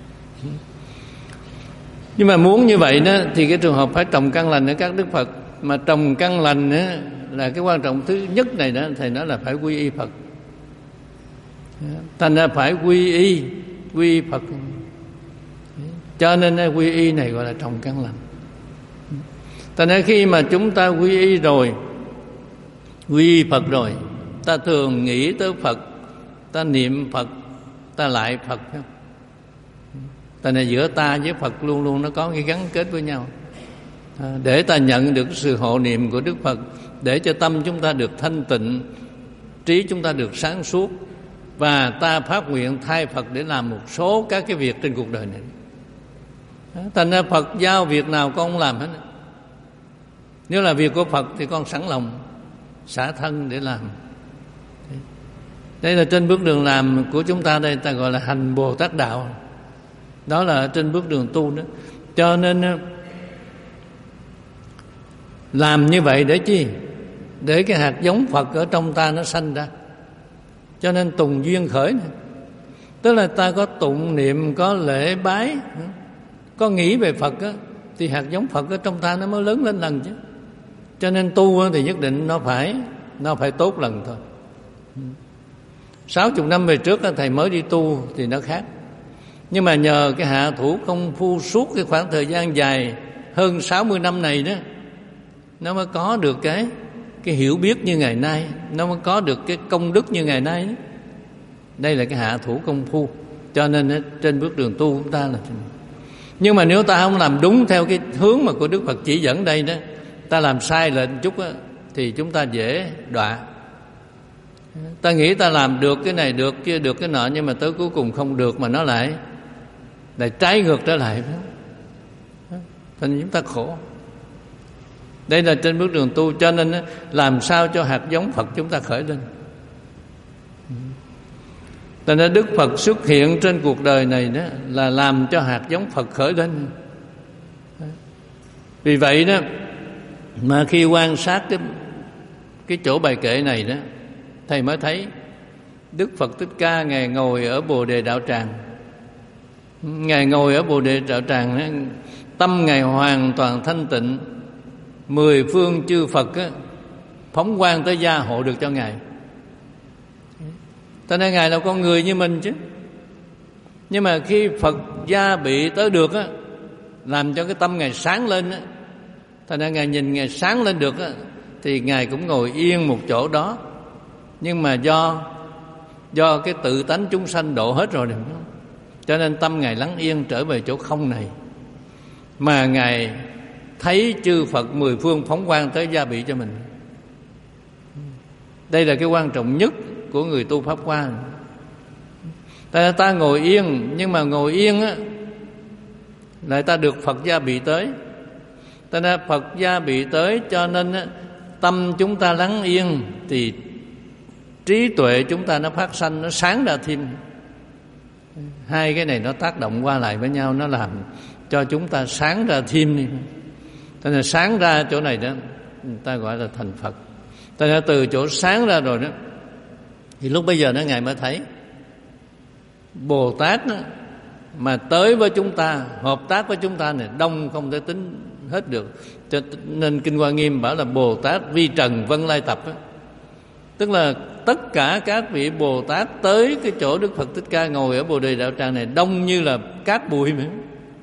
S1: Nhưng mà muốn như vậy đó thì cái trường hợp phải trồng căn lành ở các Đức Phật. Mà trồng căn lành đó, là cái quan trọng thứ nhất này đó, thầy nói là phải quy y Phật. Thành ra phải quy y, quy y Phật. Cho nên quy y này gọi là trồng căn lành. Thành ra khi mà chúng ta quy y rồi, quy y Phật rồi, ta thường nghĩ tới Phật, ta niệm Phật, ta lại Phật. Thành ra giữa ta với Phật luôn luôn nó có cái gắn kết với nhau, để ta nhận được sự hộ niệm của Đức Phật, để cho tâm chúng ta được thanh tịnh, trí chúng ta được sáng suốt, và ta phát nguyện thay Phật để làm một số các cái việc trên cuộc đời này. Thành ra Phật giao việc nào con không làm hết. Nếu là việc của Phật thì con sẵn lòng xả thân để làm. Đây là trên bước đường làm của chúng ta đây, ta gọi là hành Bồ Tát đạo. Đó là trên bước đường tu đó. Cho nên làm như vậy để chi? Để cái hạt giống Phật ở trong ta nó sanh ra. Cho nên tùng duyên khởi này. Tức là ta có tụng niệm, có lễ bái, có nghĩ về Phật á, thì hạt giống Phật ở trong ta nó mới lớn lên lần chứ. Cho nên tu thì nhất định nó phải Nó phải tốt lần thôi. Sáu chục năm về trước thầy mới đi tu thì nó khác. Nhưng mà nhờ cái hạ thủ công phu suốt cái khoảng thời gian dài hơn sáu mươi năm này đó, nó mới có được cái cái hiểu biết như ngày nay, nó mới có được cái công đức như ngày nay đó. Đây là cái hạ thủ công phu. Cho nên trên bước đường tu của ta là. Nhưng mà nếu ta không làm đúng theo cái hướng mà của Đức Phật chỉ dẫn đây đó, ta làm sai lệch chút á, thì chúng ta dễ đọa. Ta nghĩ ta làm được cái này, được kia, được cái nọ, nhưng mà tới cuối cùng không được, mà nó lại lại trái ngược trở lại. Thành chúng ta khổ. Đây là trên bước đường tu. Cho nên làm sao cho hạt giống Phật chúng ta khởi lên. Thành ra Đức Phật xuất hiện trên cuộc đời này đó là làm cho hạt giống Phật khởi lên. Vì vậy đó mà khi quan sát cái, cái chỗ bài kệ này đó, thầy mới thấy Đức Phật Thích Ca Ngài ngồi ở Bồ Đề Đạo Tràng. Ngài ngồi ở Bồ Đề Đạo Tràng đó, tâm Ngài hoàn toàn thanh tịnh. Mười phương chư Phật á, phóng quang tới gia hộ được cho Ngài. Cho nên Ngài là con người như mình chứ. Nhưng mà khi Phật gia bị tới được á, làm cho cái tâm Ngài sáng lên á, thành ra Ngài nhìn Ngài sáng lên được á, thì Ngài cũng ngồi yên một chỗ đó. Nhưng mà do do cái tự tánh chúng sanh độ hết rồi, cho nên tâm Ngài lắng yên trở về chỗ không này. Mà Ngài thấy chư Phật mười phương phóng quang tới gia bị cho mình. Đây là cái quan trọng nhất của người tu Pháp Hoa. Ta, ta ngồi yên, nhưng mà ngồi yên á, lại ta được Phật gia bị tới. Ta đã Phật gia bị tới, cho nên á, tâm chúng ta lắng yên thì trí tuệ chúng ta nó phát sanh, nó sáng ra thêm. Hai cái này nó tác động qua lại với nhau, nó làm cho chúng ta sáng ra thêm đi. Cho nên sáng ra chỗ này đó, người ta gọi là thành Phật. Cho nên từ chỗ sáng ra rồi đó, thì lúc bây giờ nó Ngài mới thấy Bồ Tát đó, mà tới với chúng ta, hợp tác với chúng ta này đông không thể tính hết được. Cho nên Kinh Hoa Nghiêm bảo là Bồ Tát vi trần vân lai tập đó. Tức là tất cả các vị Bồ Tát tới cái chỗ Đức Phật Thích Ca ngồi ở Bồ Đề Đạo Tràng này đông như là cát bụi mà.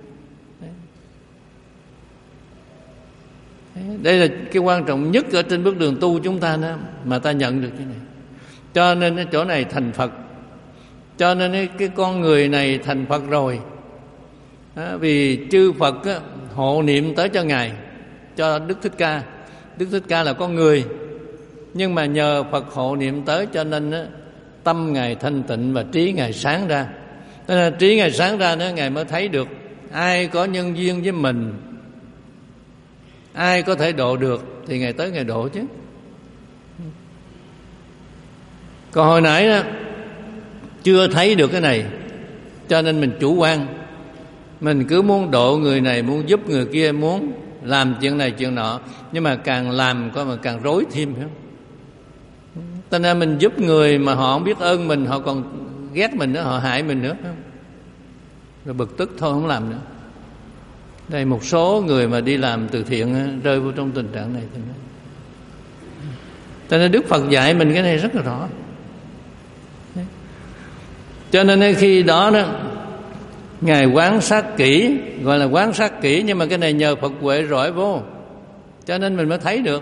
S1: Đây là cái quan trọng nhất ở trên bước đường tu chúng ta đó, mà ta nhận được cái này. Cho nên cái chỗ này thành Phật. Cho nên cái con người này thành Phật rồi. Đó, vì chư Phật á, hộ niệm tới cho Ngài, cho Đức Thích Ca. Đức Thích Ca là con người, nhưng mà nhờ Phật hộ niệm tới cho nên á, tâm Ngài thanh tịnh và trí Ngài sáng ra. Nên là trí Ngài sáng ra nữa, Ngài mới thấy được ai có nhân duyên với mình, ai có thể độ được thì Ngài tới Ngài độ chứ. Còn hồi nãy đó chưa thấy được cái này, cho nên mình chủ quan. Mình cứ muốn độ người này, muốn giúp người kia, muốn làm chuyện này chuyện nọ, nhưng mà càng làm coi mà càng rối thêm, phải không? Cho nên mình giúp người mà họ không biết ơn mình, họ còn ghét mình nữa, họ hại mình nữa, phải không? Rồi bực tức thôi không làm nữa. Đây một số người mà đi làm từ thiện rơi vào trong tình trạng này. Cho nên Đức Phật dạy mình cái này rất là rõ. Cho nên khi đó đó Ngài quan sát kỹ, gọi là quan sát kỹ, nhưng mà cái này nhờ Phật huệ rọi vô, cho nên mình mới thấy được.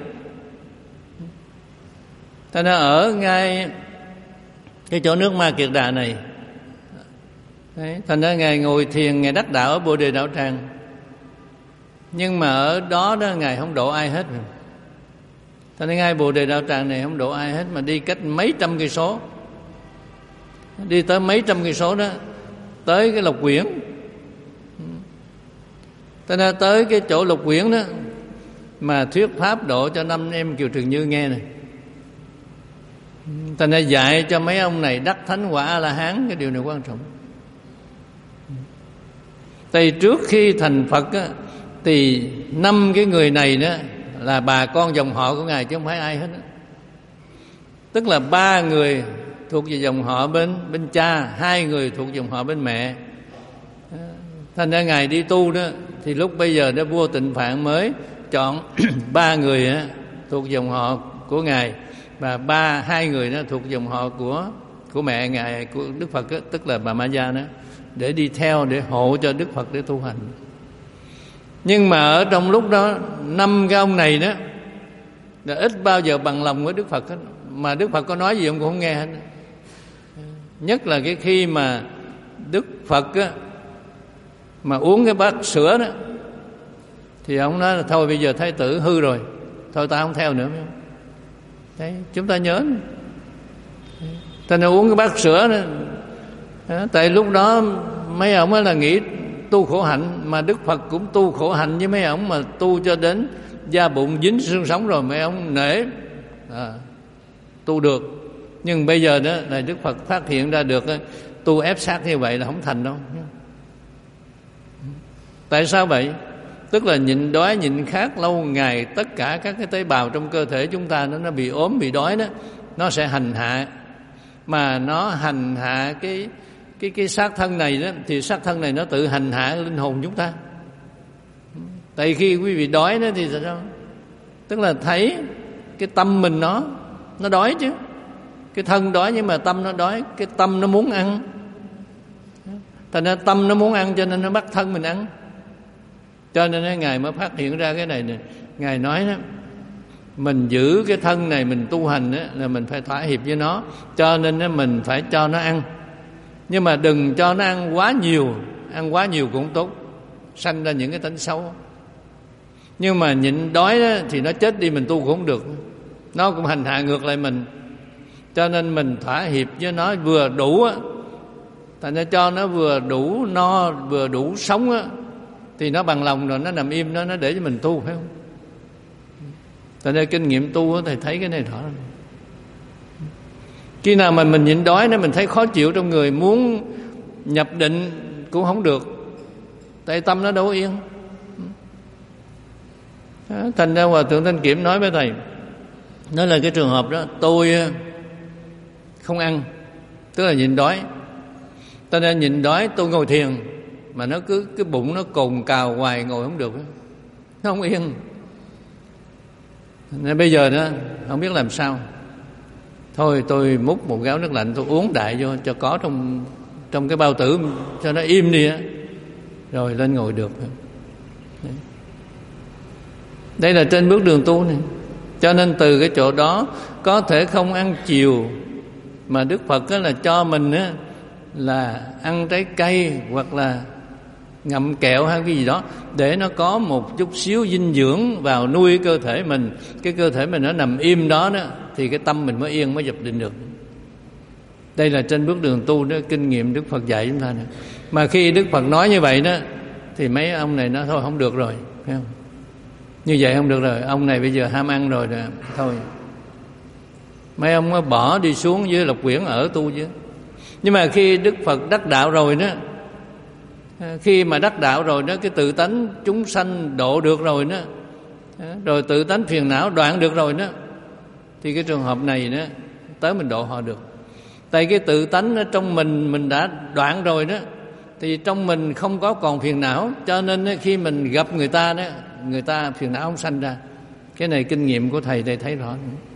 S1: Cho nên ở ngay cái chỗ nước Ma Kiệt Đà này, đấy, thành ra Ngài ngồi thiền, Ngài đắc đạo ở Bồ Đề Đạo Tràng. Nhưng mà ở đó đó Ngài không độ ai hết. Thành ra ngay Bồ Đề Đạo Tràng này không độ ai hết, mà đi cách mấy trăm cây số, đi tới mấy trăm cây số đó, tới cái Lộc Quyển. Thành ra tới cái chỗ Lộc Quyển đó mà thuyết pháp độ cho năm em Kiều Trường Như nghe này. Thành ra dạy cho mấy ông này đắc thánh quả A-la-hán, cái điều này quan trọng. Thì trước khi thành Phật á, thì năm cái người này đó là bà con dòng họ của Ngài chứ không phải ai hết đó. Tức là ba người thuộc về dòng họ bên bên cha, hai người thuộc dòng họ bên mẹ. Thành ra Ngài đi tu đó thì lúc bây giờ đó vua Tịnh Phạn mới chọn ba người đó, thuộc dòng họ của Ngài, và ba hai người đó thuộc dòng họ của của mẹ Ngài, của Đức Phật đó, tức là bà Ma Gia đó, để đi theo, để hộ cho Đức Phật để tu hành. Nhưng mà ở trong lúc đó năm cái ông này đó là ít bao giờ bằng lòng với Đức Phật hết, mà Đức Phật có nói gì ông cũng không nghe hết. Nhất là cái khi mà Đức Phật á, mà uống cái bát sữa đó thì ông nói là thôi bây giờ thái tử hư rồi, thôi ta không theo nữa. Đấy, chúng ta nhớ ta nên uống cái bát sữa đó. Tại lúc đó mấy ông là nghĩ tu khổ hạnh, mà Đức Phật cũng tu khổ hạnh với mấy ông, mà tu cho đến da bụng dính xương sống rồi mấy ông nể à, tu được. Nhưng bây giờ đó là Đức Phật phát hiện ra được tu ép sát như vậy là không thành đâu. Tại sao vậy? Tức là nhịn đói nhịn khát lâu ngày, tất cả các cái tế bào trong cơ thể chúng ta nó, nó bị ốm bị đói đó, nó sẽ hành hạ. Mà nó hành hạ cái cái cái xác thân này đó, thì xác thân này nó tự hành hạ linh hồn chúng ta. Tại khi quý vị đói đó thì sao? Tức là thấy cái tâm mình nó nó đói chứ. Cái thân đói nhưng mà tâm nó đói, cái tâm nó muốn ăn. Thành ra tâm nó muốn ăn cho nên nó bắt thân mình ăn. Cho nên Ngài mới phát hiện ra cái này nè. Ngài nói đó, mình giữ cái thân này mình tu hành đó, là mình phải thỏa hiệp với nó, cho nên đó, mình phải cho nó ăn. Nhưng mà đừng cho nó ăn quá nhiều. Ăn quá nhiều cũng tốt, sanh ra những cái tánh xấu. Nhưng mà nhịn đói đó, thì nó chết đi mình tu cũng không được, nó cũng hành hạ ngược lại mình. Cho nên mình thỏa hiệp với nó vừa đủ á, thành ra cho nó vừa đủ no, vừa đủ sống á, thì nó bằng lòng rồi, nó nằm im, nó nó để cho mình tu, phải không? Thành ra kinh nghiệm tu á, thầy thấy cái này rõ. Khi nào mà mình nhịn đói nó mình thấy khó chịu trong người, muốn nhập định cũng không được, tại tâm nó đâu yên. Đó, thành ra Hòa Thượng Thanh Kiểm nói với thầy, nói là cái trường hợp đó tôi không ăn, tức là nhịn đói. Cho nên nhịn đói tôi ngồi thiền, mà nó cứ cái bụng nó cồn cào hoài, ngồi không được, nó không yên. Nên bây giờ đó không biết làm sao, thôi tôi múc một gáo nước lạnh tôi uống đại vô cho có trong trong cái bao tử cho nó im đi á, rồi lên ngồi được. Đấy. Đây là trên bước đường tu này. Cho nên từ cái chỗ đó có thể không ăn chiều, mà Đức Phật á là cho mình á là ăn trái cây, hoặc là ngậm kẹo hay cái gì đó để nó có một chút xíu dinh dưỡng vào nuôi cơ thể mình. Cái cơ thể mình nó nằm im đó đó thì cái tâm mình mới yên, mới nhập định được. Đây là trên bước đường tu đó, kinh nghiệm Đức Phật dạy chúng ta này. Mà khi Đức Phật nói như vậy đó thì mấy ông này nói thôi không được rồi, thấy không? Như vậy không được rồi, ông này bây giờ ham ăn rồi nè, thôi mấy ông nó bỏ đi xuống dưới Lộc Quyển ở tu chứ. Nhưng mà khi Đức Phật đắc đạo rồi đó, khi mà đắc đạo rồi đó, cái tự tánh chúng sanh độ được rồi đó, rồi tự tánh phiền não đoạn được rồi đó, thì cái trường hợp này đó tới mình độ họ được. Tại cái tự tánh ở trong mình mình đã đoạn rồi đó, thì trong mình không có còn phiền não, cho nên khi mình gặp người ta đó, người ta phiền não không sanh ra. Cái này kinh nghiệm của thầy thầy thấy rõ.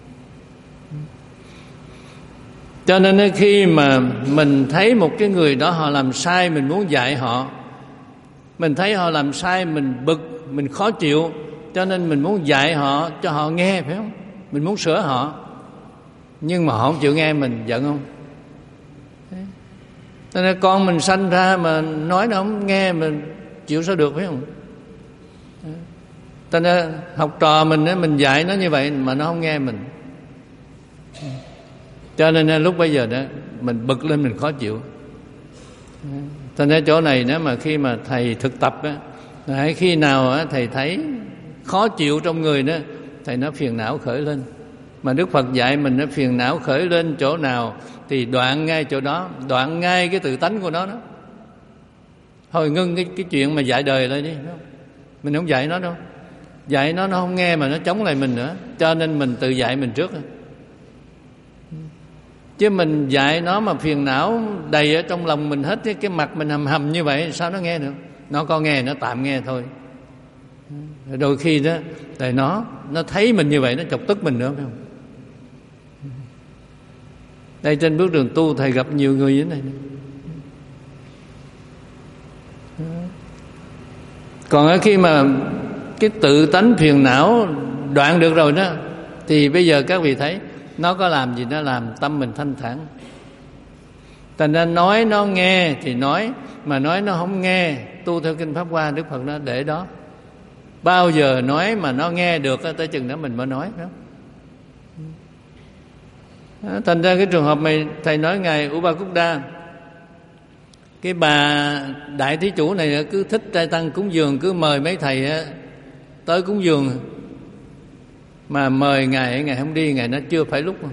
S1: Cho nên khi mà mình thấy một cái người đó họ làm sai, mình muốn dạy họ, mình thấy họ làm sai mình bực, mình khó chịu, cho nên mình muốn dạy họ cho họ nghe, phải không? Mình muốn sửa họ, nhưng mà họ không chịu nghe mình, giận không? Cho nên con mình sanh ra mà nói nó không nghe, mình chịu sao được, phải không? Cho nên học trò mình mình dạy nó như vậy mà nó không nghe mình, cho nên lúc bây giờ đó mình bực lên, mình khó chịu. Cho nên chỗ này nếu mà khi mà thầy thực tập á, khi nào á, thầy thấy khó chịu trong người đó, thầy nó phiền não khởi lên. Mà Đức Phật dạy mình nó phiền não khởi lên chỗ nào thì đoạn ngay chỗ đó, đoạn ngay cái tự tánh của nó đó. Thôi ngưng cái, cái chuyện mà dạy đời lại đi, mình không dạy nó đâu. Dạy nó nó không nghe mà nó chống lại mình nữa, cho nên mình tự dạy mình trước. Chứ mình dạy nó mà phiền não đầy ở trong lòng mình hết, cái, cái mặt mình hầm hầm như vậy sao nó nghe được? Nó có nghe, nó tạm nghe thôi. Đôi khi đó tại nó nó thấy mình như vậy nó chọc tức mình nữa, phải không? Đây trên bước đường tu thầy gặp nhiều người như thế này. Còn ở khi mà cái tự tánh phiền não đoạn được rồi đó, thì bây giờ các vị thấy nó có làm gì nó làm, tâm mình thanh thản. Thành ra nói nó nghe thì nói, mà nói nó không nghe, tu theo kinh Pháp Hoa Đức Phật nó để đó. Bao giờ nói mà nó nghe được tới chừng đó mình mới nói đó. Thành ra cái trường hợp này thầy nói ngài Upakutta, cái bà đại thí chủ này cứ thích trai tăng cúng dường, cứ mời mấy thầy tới cúng dường, mà mời ngài ngài không đi, ngài nó chưa phải lúc.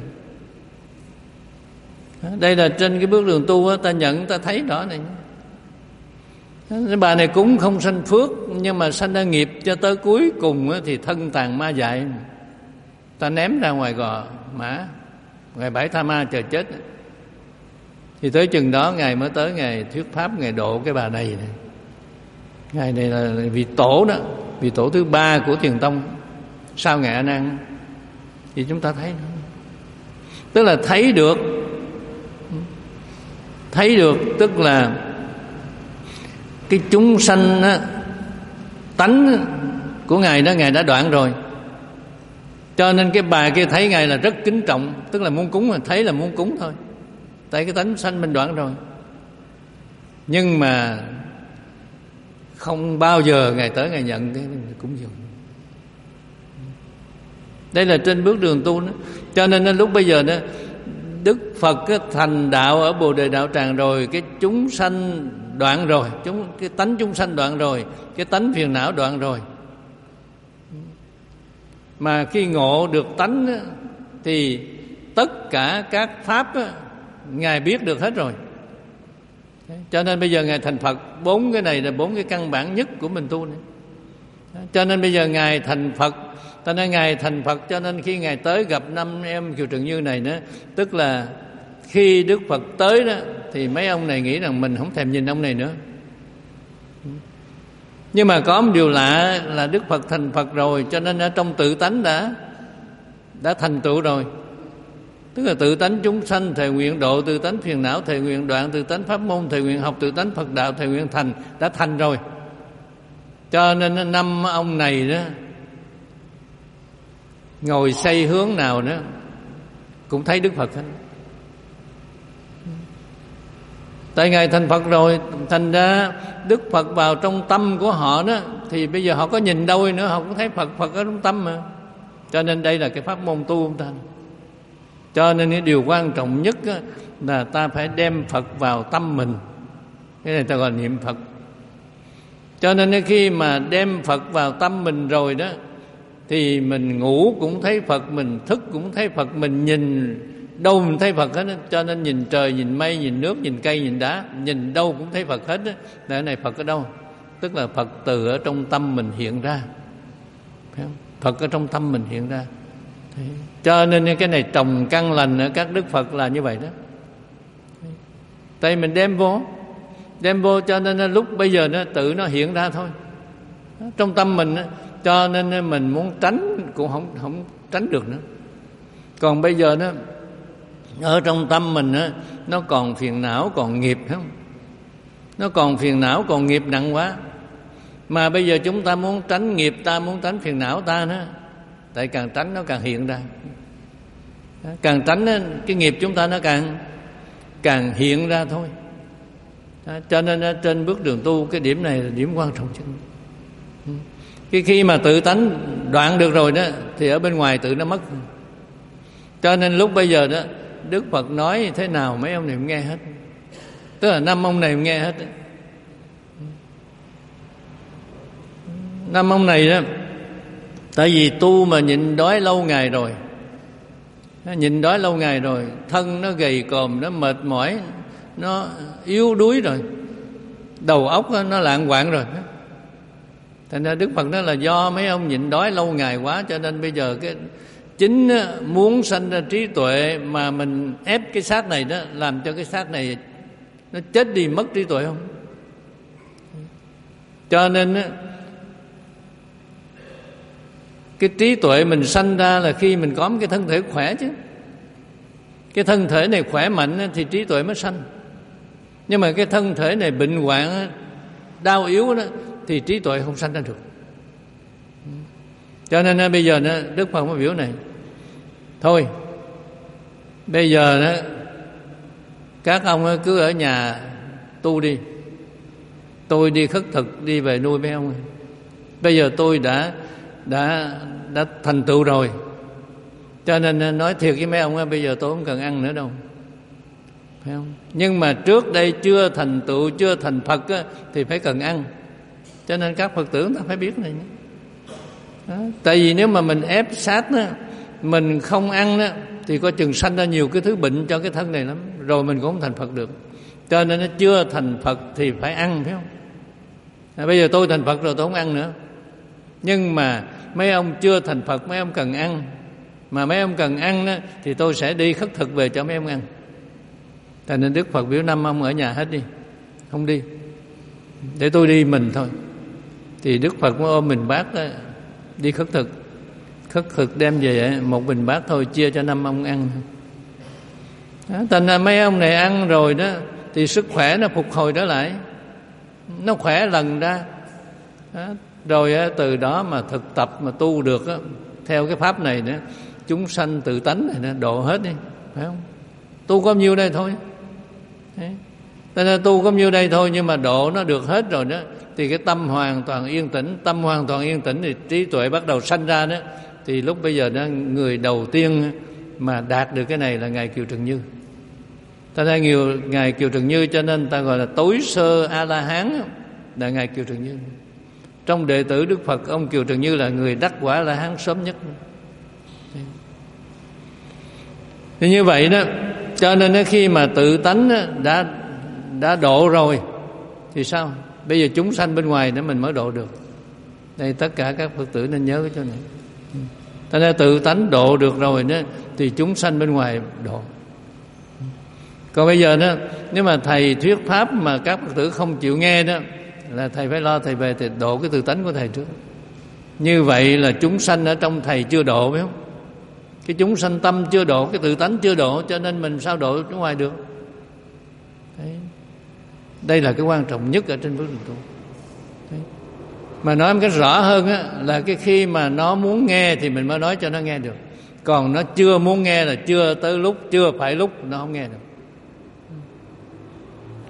S1: Đây là trên cái bước đường tu ta nhận, ta thấy rõ này. Bà này cúng không sanh phước, nhưng mà sanh ra nghiệp, cho tới cuối cùng thì thân tàn ma dại, ta ném ra ngoài Gò Mã, ngoài bãi Tha Ma chờ chết. Thì tới chừng đó ngài mới tới, ngài thuyết pháp, ngài độ cái bà này này. Ngài này là vị tổ đó, vị tổ thứ ba của Thiền Tông sau ngài A Nan. Thì chúng ta thấy, tức là thấy được, thấy được tức là cái chúng sanh á, tánh của ngài đó ngài đã đoạn rồi. Cho nên cái bà kia thấy ngài là rất kính trọng, tức là muốn cúng, mà thấy là muốn cúng thôi, tại cái tánh sanh mình đoạn rồi. Nhưng mà không bao giờ ngài tới ngài nhận cái cúng dường. Đây là trên bước đường tu đó. Cho nên lúc bây giờ đó Đức Phật thành đạo ở Bồ Đề Đạo Tràng rồi, cái chúng sanh đoạn rồi, chúng cái tánh chúng sanh đoạn rồi, cái tánh phiền não đoạn rồi. Mà khi ngộ được tánh đó, thì tất cả các pháp đó, ngài biết được hết rồi. Cho nên bây giờ ngài thành Phật. Bốn cái này là bốn cái căn bản nhất của mình tu này. Cho nên bây giờ ngài thành Phật. Cho nên ngài thành Phật, cho nên khi ngài tới gặp năm em Kiều Trần Như này đó, tức là khi Đức Phật tới đó thì mấy ông này nghĩ rằng mình không thèm nhìn ông này nữa. Nhưng mà có một điều lạ là Đức Phật thành Phật rồi, cho nên ở trong tự tánh đã đã thành tựu rồi. Tức là tự tánh chúng sanh thề nguyện độ, tự tánh phiền não thề nguyện đoạn, tự tánh pháp môn thề nguyện học, tự tánh Phật đạo thề nguyện thành, đã thành rồi. Cho nên năm ông này đó ngồi xây hướng nào đó cũng thấy Đức Phật hết. Tại Ngài thành Phật rồi, thành ra Đức Phật vào trong tâm của họ đó, thì bây giờ họ có nhìn đâu nữa, họ cũng thấy Phật Phật ở trong tâm mà. Cho nên đây là cái pháp môn tu của ta. Cho nên cái điều quan trọng nhất là ta phải đem Phật vào tâm mình. Cái này ta gọi là niệm Phật. Cho nên khi mà đem Phật vào tâm mình rồi đó, thì mình ngủ cũng thấy Phật, mình thức cũng thấy Phật, mình nhìn đâu mình thấy Phật hết đó. Cho nên nhìn trời, nhìn mây, nhìn nước, nhìn cây, nhìn đá, nhìn đâu cũng thấy Phật hết đó. Cái này Phật ở đâu? Tức là Phật từ ở trong tâm mình hiện ra. Phải không? Phật ở trong tâm mình hiện ra. Thế. Cho nên cái này trồng căn lành ở các Đức Phật là như vậy đó. Tại mình đem vô Đem vô cho nên lúc bây giờ nó tự nó hiện ra thôi. Trong tâm mình, cho nên mình muốn tránh cũng không, không tránh được nữa. Còn bây giờ nó ở trong tâm mình nó còn phiền não, còn nghiệp không? Nó còn phiền não, còn nghiệp nặng quá. Mà bây giờ chúng ta muốn tránh nghiệp ta, muốn tránh phiền não ta nữa. Tại càng tránh nó càng hiện ra. Càng tránh cái nghiệp chúng ta nó càng càng hiện ra thôi. Cho nên trên bước đường tu, cái điểm này là điểm quan trọng nhất. Cái khi mà tự tánh đoạn được rồi đó, thì ở bên ngoài tự nó mất. Cho nên lúc bây giờ đó, Đức Phật nói thế nào mấy ông này cũng nghe hết. Tức là năm ông này cũng nghe hết. Năm ông này đó, tại vì tu mà nhịn đói lâu ngày rồi, nhịn đói lâu ngày rồi, thân nó gầy còm, nó mệt mỏi, nó yếu đuối rồi, đầu óc nó lạng quạng rồi. Thành ra Đức Phật nói là do mấy ông nhịn đói lâu ngày quá, cho nên bây giờ cái chính muốn sanh ra trí tuệ mà mình ép cái xác này đó, làm cho cái xác này nó chết đi, mất trí tuệ không? Cho nên cái trí tuệ mình sanh ra là khi mình có một cái thân thể khỏe chứ. Cái thân thể này khỏe mạnh thì trí tuệ mới sanh. Nhưng mà cái thân thể này bệnh hoạn, đau yếu đó, thì trí tuệ không sanh ra được. Cho nên bây giờ Đức Phật mới biểu này, thôi bây giờ đó, các ông cứ ở nhà tu đi, tôi đi khất thực, đi về nuôi mấy ông. Bây giờ tôi đã đã đã thành tựu rồi, cho nên nói thiệt với mấy ông, bây giờ tôi không cần ăn nữa đâu, phải không? Nhưng mà trước đây chưa thành tựu, chưa thành Phật á, thì phải cần ăn. Cho nên các Phật tử ta phải biết này. Đó. Tại vì nếu mà mình ép sát đó, mình không ăn đó, thì có chừng sanh ra nhiều cái thứ bệnh cho cái thân này lắm. Rồi mình cũng không thành Phật được. Cho nên nó chưa thành Phật thì phải ăn, phải không? À, bây giờ tôi thành Phật rồi tôi không ăn nữa. Nhưng mà mấy ông chưa thành Phật, mấy ông cần ăn. Mà mấy ông cần ăn đó, thì tôi sẽ đi khất thực về cho mấy ông ăn. Cho nên Đức Phật biểu năm ông ở nhà hết đi, không đi, để tôi đi mình thôi. Thì Đức Phật mới ôm bình bát đó, đi khất thực. Khất thực đem về một bình bát thôi, chia cho năm ông ăn. Đó, thành ra mấy ông này ăn rồi đó, thì sức khỏe nó phục hồi trở lại, nó khỏe lần ra. Đó, rồi từ đó mà thực tập mà tu được đó, theo cái pháp này nữa, chúng sanh tự tánh này nó độ hết đi, phải không? Tu có nhiêu đây thôi. Thế nên tu có nhiêu đây thôi, nhưng mà độ nó được hết rồi đó, thì cái tâm hoàn toàn yên tĩnh. Tâm hoàn toàn yên tĩnh thì trí tuệ bắt đầu sanh ra đó. Thì lúc bây giờ đó, người đầu tiên mà đạt được cái này là Ngài Kiều Trần Như. Ta thấy nhiều Ngài Kiều Trần Như, cho nên ta gọi là tối sơ A-la-hán là Ngài Kiều Trần Như. Trong đệ tử Đức Phật, ông Kiều Trần Như là người đắc quả A-la-hán sớm nhất. Thì như vậy đó, cho nên khi mà tự tánh đã đã độ rồi thì sao? Bây giờ chúng sanh bên ngoài để mình mới độ được. Đây tất cả các Phật tử nên nhớ cái chỗ này. Cho nên tự tánh độ được rồi đó, thì chúng sanh bên ngoài độ. Còn bây giờ đó, nếu mà thầy thuyết pháp mà các Phật tử không chịu nghe đó, là thầy phải lo thầy về thì độ cái tự tánh của thầy trước. Như vậy là chúng sanh ở trong thầy chưa độ, phải không? Cái chúng sanh tâm chưa độ, cái tự tánh chưa độ, cho nên mình sao độ ở ngoài được. Đấy. Đây là cái quan trọng nhất ở trên bước đường tu. Đấy. Mà nói một cái rõ hơn á, là cái khi mà nó muốn nghe thì mình mới nói cho nó nghe được. Còn nó chưa muốn nghe là chưa tới lúc, chưa phải lúc nó không nghe được.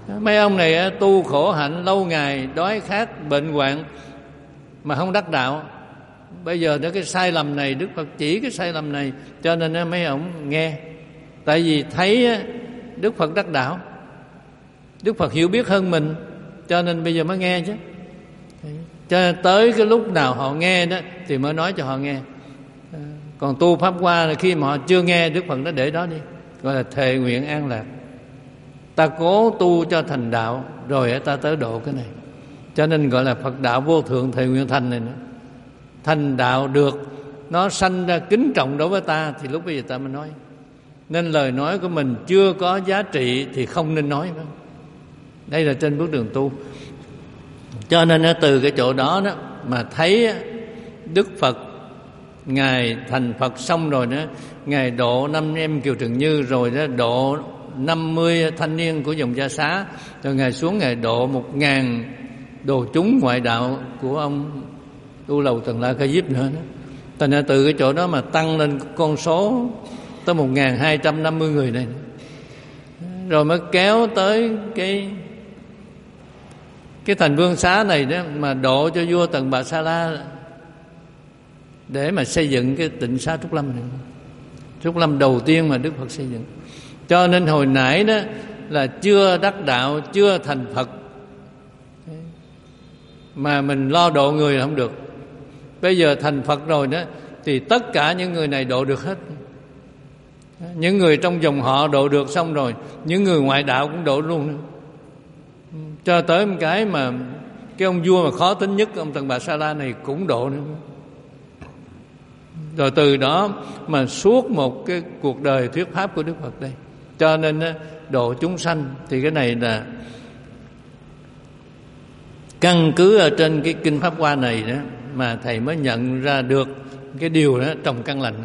S1: Mấy ông này tu khổ hạnh lâu ngày, đói khát bệnh hoạn mà không đắc đạo. Bây giờ đó cái sai lầm này, Đức Phật chỉ cái sai lầm này, cho nên mấy ông nghe. Tại vì thấy Đức Phật đắc đạo, Đức Phật hiểu biết hơn mình, cho nên bây giờ mới nghe chứ. Cho nên tới cái lúc nào họ nghe đó thì mới nói cho họ nghe. Còn tu Pháp Hoa là khi mà họ chưa nghe, Đức Phật nó để đó đi, gọi là thệ nguyện an lạc. Ta cố tu cho thành đạo, rồi ta tới độ cái này. Cho nên gọi là Phật đạo vô thượng thệ nguyện thành này nữa. Thành đạo được, nó sanh ra kính trọng đối với ta, thì lúc bây giờ ta mới nói. Nên lời nói của mình chưa có giá trị thì không nên nói nữa. Đây là trên bước đường tu. Cho nên từ cái chỗ đó đó mà thấy Đức Phật Ngài thành Phật xong rồi đó, Ngài độ năm em Kiều Trần Như, rồi đó độ năm mươi thanh niên của dòng Gia Xá, rồi Ngài xuống Ngài độ một ngàn đồ chúng ngoại đạo của ông Tu Lầu Tần La Ca Diếp nữa đó. Thành ra từ cái chỗ đó mà tăng lên con số tới một ngàn hai trăm năm mươi người này, rồi mới kéo tới cái cái thành Vương Xá này đó, mà độ cho vua Tần Bà Sa La để mà xây dựng cái tịnh xá Trúc Lâm này. Trúc Lâm đầu tiên mà Đức Phật xây dựng. Cho nên hồi nãy đó là chưa đắc đạo, chưa thành Phật, mà mình lo độ người là không được. Bây giờ thành Phật rồi đó thì tất cả những người này độ được hết. Những người trong dòng họ độ được xong rồi, những người ngoại đạo cũng độ luôn nữa. Cho tới một cái mà cái ông vua mà khó tính nhất, ông Tần Bà Sa La này cũng độ nữa. Rồi từ đó mà suốt một cái cuộc đời thuyết pháp của Đức Phật đây. Cho nên độ chúng sanh thì cái này là căn cứ ở trên cái kinh Pháp Hoa này đó mà thầy mới nhận ra được cái điều đó trồng căn lành.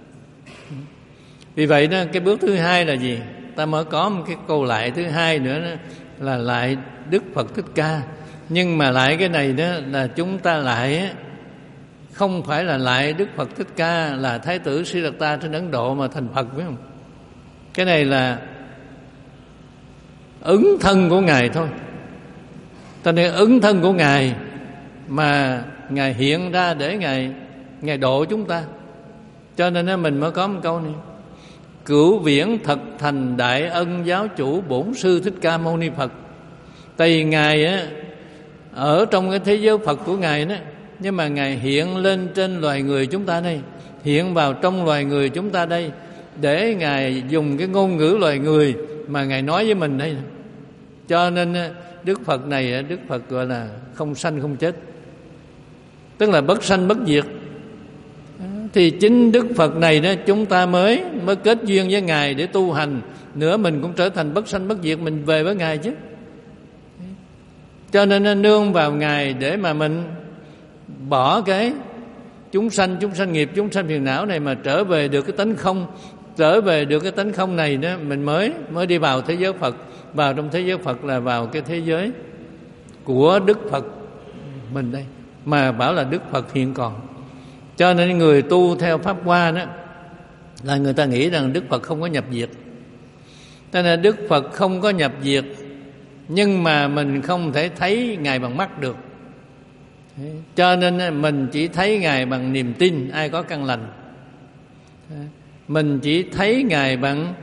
S1: Vì vậy đó, cái bước thứ hai là gì? Ta mới có một cái câu lại thứ hai nữa đó, là lại Đức Phật Thích Ca. Nhưng mà lại cái này đó là chúng ta lại không phải là lại Đức Phật Thích Ca là Thái tử Siddhartha trên Ấn Độ mà thành Phật, phải không? Cái này là ứng thân của Ngài thôi. Cho nên ứng thân của Ngài mà Ngài hiện ra để Ngài Ngài độ chúng ta. Cho nên mình mới có một câu này: cửu viễn thật thành đại ân giáo chủ bổn sư Thích Ca Mâu Ni Phật. Tại vì Ngài á, ở trong cái thế giới Phật của Ngài đó, nhưng mà Ngài hiện lên trên loài người chúng ta đây, hiện vào trong loài người chúng ta đây, để Ngài dùng cái ngôn ngữ loài người mà Ngài nói với mình đây. Cho nên Đức Phật này, Đức Phật gọi là không sanh không chết, tức là bất sanh bất diệt. Thì chính Đức Phật này đó chúng ta mới mới kết duyên với Ngài để tu hành, nữa mình cũng trở thành bất sanh bất diệt, mình về với Ngài chứ. Cho nên nương vào Ngài để mà mình bỏ cái chúng sanh, chúng sanh nghiệp, chúng sanh phiền não này mà trở về được cái tánh không. Trở về được cái tánh không này đó, mình mới mới đi vào thế giới Phật. Vào trong thế giới Phật là vào cái thế giới của Đức Phật mình đây, mà bảo là Đức Phật hiện còn. Cho nên người tu theo Pháp Hoa đó là người ta nghĩ rằng Đức Phật không có nhập diệt. Cho nên Đức Phật không có nhập diệt, nhưng mà mình không thể thấy Ngài bằng mắt được. Cho nên mình chỉ thấy Ngài bằng niềm tin. Ai có căn lành, mình chỉ thấy Ngài bằng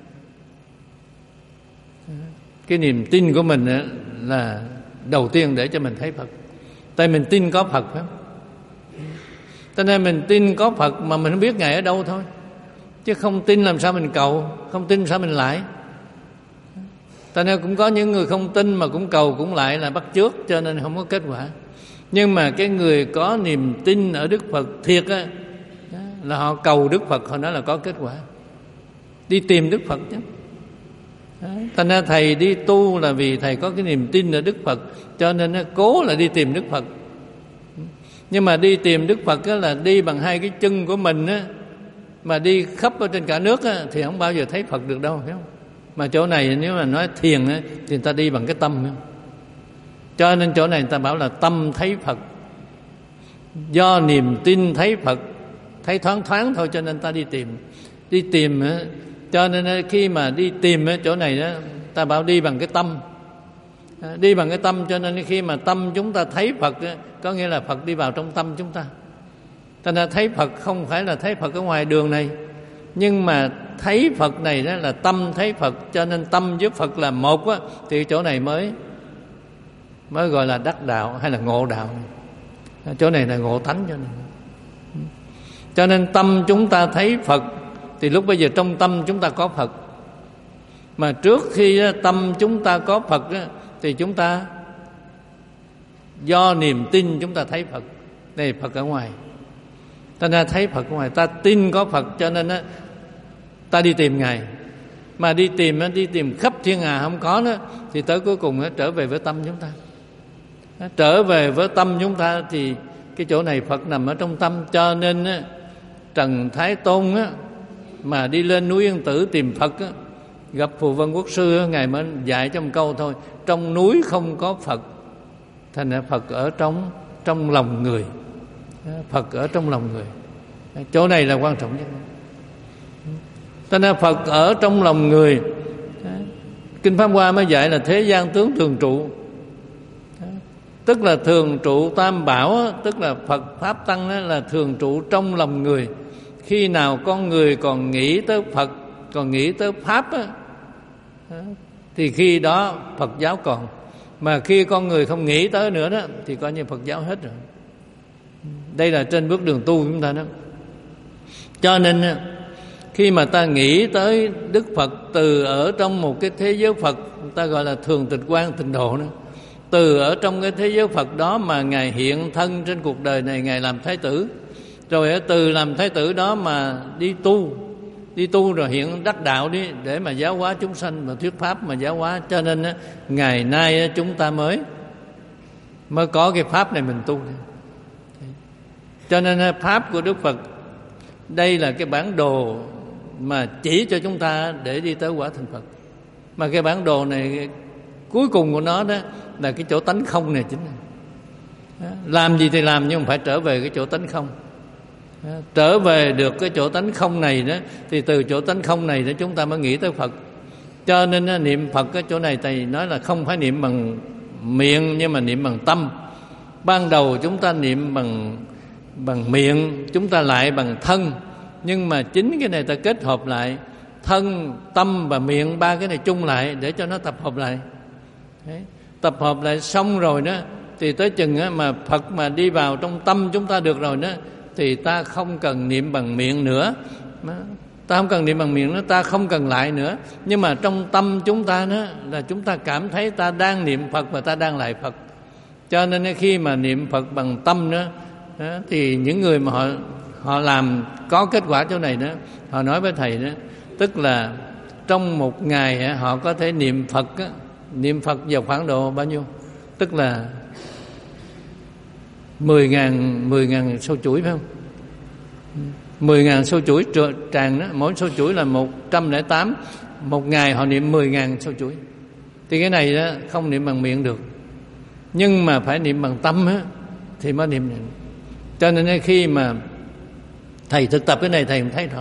S1: cái niềm tin của mình là đầu tiên để cho mình thấy Phật. Tại mình tin có Phật, phải không? Cho nên mình tin có Phật mà mình không biết Ngài ở đâu thôi. Chứ không tin làm sao mình cầu, không tin sao mình lại. Cho nên cũng có những người không tin mà cũng cầu cũng lại là bắt chước, cho nên không có kết quả. Nhưng mà cái người có niềm tin ở Đức Phật thiệt á, là họ cầu Đức Phật, họ nói là có kết quả. Đi tìm Đức Phật chứ. Thành ra thầy đi tu là vì thầy có cái niềm tin ở Đức Phật, cho nên cố là đi tìm Đức Phật. Nhưng mà đi tìm Đức Phật là đi bằng hai cái chân của mình á, mà đi khắp ở trên cả nước á, thì không bao giờ thấy Phật được đâu, phải không? Mà chỗ này nếu mà nói thiền á, thì người ta đi bằng cái tâm, phải không? Cho nên chỗ này người ta bảo là tâm thấy Phật. Do niềm tin thấy Phật, thấy thoáng thoáng thôi, cho nên ta đi tìm. Đi tìm á, cho nên khi mà đi tìm ở chỗ này đó, ta bảo đi bằng cái tâm. Đi bằng cái tâm, cho nên khi mà tâm chúng ta thấy Phật, có nghĩa là Phật đi vào trong tâm chúng ta. Cho nên thấy Phật không phải là thấy Phật ở ngoài đường này, nhưng mà thấy Phật này đó là tâm thấy Phật. Cho nên tâm với Phật là một á, thì chỗ này mới mới gọi là đắc đạo hay là ngộ đạo. Chỗ này là ngộ tánh. Cho nên cho nên tâm chúng ta thấy Phật, thì lúc bây giờ trong tâm chúng ta có Phật. Mà trước khi tâm chúng ta có Phật thì chúng ta do niềm tin chúng ta thấy Phật. Đây Phật ở ngoài, ta ra thấy Phật ở ngoài, ta tin có Phật, cho nên ta đi tìm Ngài. Mà đi tìm đi tìm khắp thiên hà không có đó, thì tới cuối cùng trở về với tâm chúng ta. Trở về với tâm chúng ta thì cái chỗ này Phật nằm ở trong tâm. Cho nên Trần Thái Tôn mà đi lên núi Yên Tử tìm Phật, gặp Phù Vân Quốc Sư, Ngài mới dạy cho một câu thôi: trong núi không có Phật, thành ra Phật ở trong trong lòng người. Phật ở trong lòng người, chỗ này là quan trọng nhất. Thành ra Phật ở trong lòng người. Kinh Pháp Hoa mới dạy là thế gian tướng thường trụ, tức là thường trụ tam bảo, tức là Phật Pháp Tăng là thường trụ trong lòng người. Khi nào con người còn nghĩ tới Phật, còn nghĩ tới Pháp á, thì khi đó Phật giáo còn. Mà khi con người không nghĩ tới nữa đó, thì coi như Phật giáo hết rồi. Đây là trên bước đường tu chúng ta đó. Cho nên khi mà ta nghĩ tới Đức Phật từ ở trong một cái thế giới Phật, ta gọi là thường tịch quan tịnh độ nữa. Từ ở trong cái thế giới Phật đó mà Ngài hiện thân trên cuộc đời này, Ngài làm Thái tử. Rồi từ làm Thái tử đó mà đi tu, đi tu rồi hiện đắc đạo đi, để mà giáo hóa chúng sanh và thuyết pháp mà giáo hóa. Cho nên ngày nay chúng ta mới mới có cái pháp này mình tu. Cho nên pháp của Đức Phật đây là cái bản đồ mà chỉ cho chúng ta để đi tới quả thành Phật. Mà cái bản đồ này cuối cùng của nó đó là cái chỗ tánh không này chính là. Làm gì thì làm, nhưng mà phải trở về cái chỗ tánh không. Trở về được cái chỗ tánh không này đó, thì từ chỗ tánh không này đó chúng ta mới nghĩ tới Phật. Cho nên niệm Phật cái chỗ này thầy nói là không phải niệm bằng miệng, nhưng mà niệm bằng tâm. Ban đầu chúng ta niệm bằng bằng miệng, chúng ta lại bằng thân, nhưng mà chính cái này ta kết hợp lại, thân, tâm và miệng, ba cái này chung lại để cho nó tập hợp lại. Đấy. Tập hợp lại xong rồi đó, thì tới chừng á, mà Phật mà đi vào trong tâm chúng ta được rồi đó, thì ta không cần niệm bằng miệng nữa. Ta không cần niệm bằng miệng nữa, ta không cần lại nữa. Nhưng mà trong tâm chúng ta đó là chúng ta cảm thấy ta đang niệm Phật và ta đang lại Phật. Cho nên khi mà niệm Phật bằng tâm đó, đó thì những người mà họ họ làm có kết quả chỗ này đó, họ nói với thầy đó, tức là trong một ngày họ có thể niệm Phật đó, niệm Phật vào khoảng độ bao nhiêu? Tức là mười ngàn mười ngàn sâu chuỗi phải không? Mười ngàn sâu chuỗi tràn đó, mỗi sâu chuỗi là một trăm lẻ tám. Một ngày họ niệm mười ngàn sâu chuỗi. Thì cái này đó không niệm bằng miệng được, nhưng mà phải niệm bằng tâm á, thì mới niệm được. Cho nên khi mà thầy thực tập cái này, thầy cũng thấy rõ.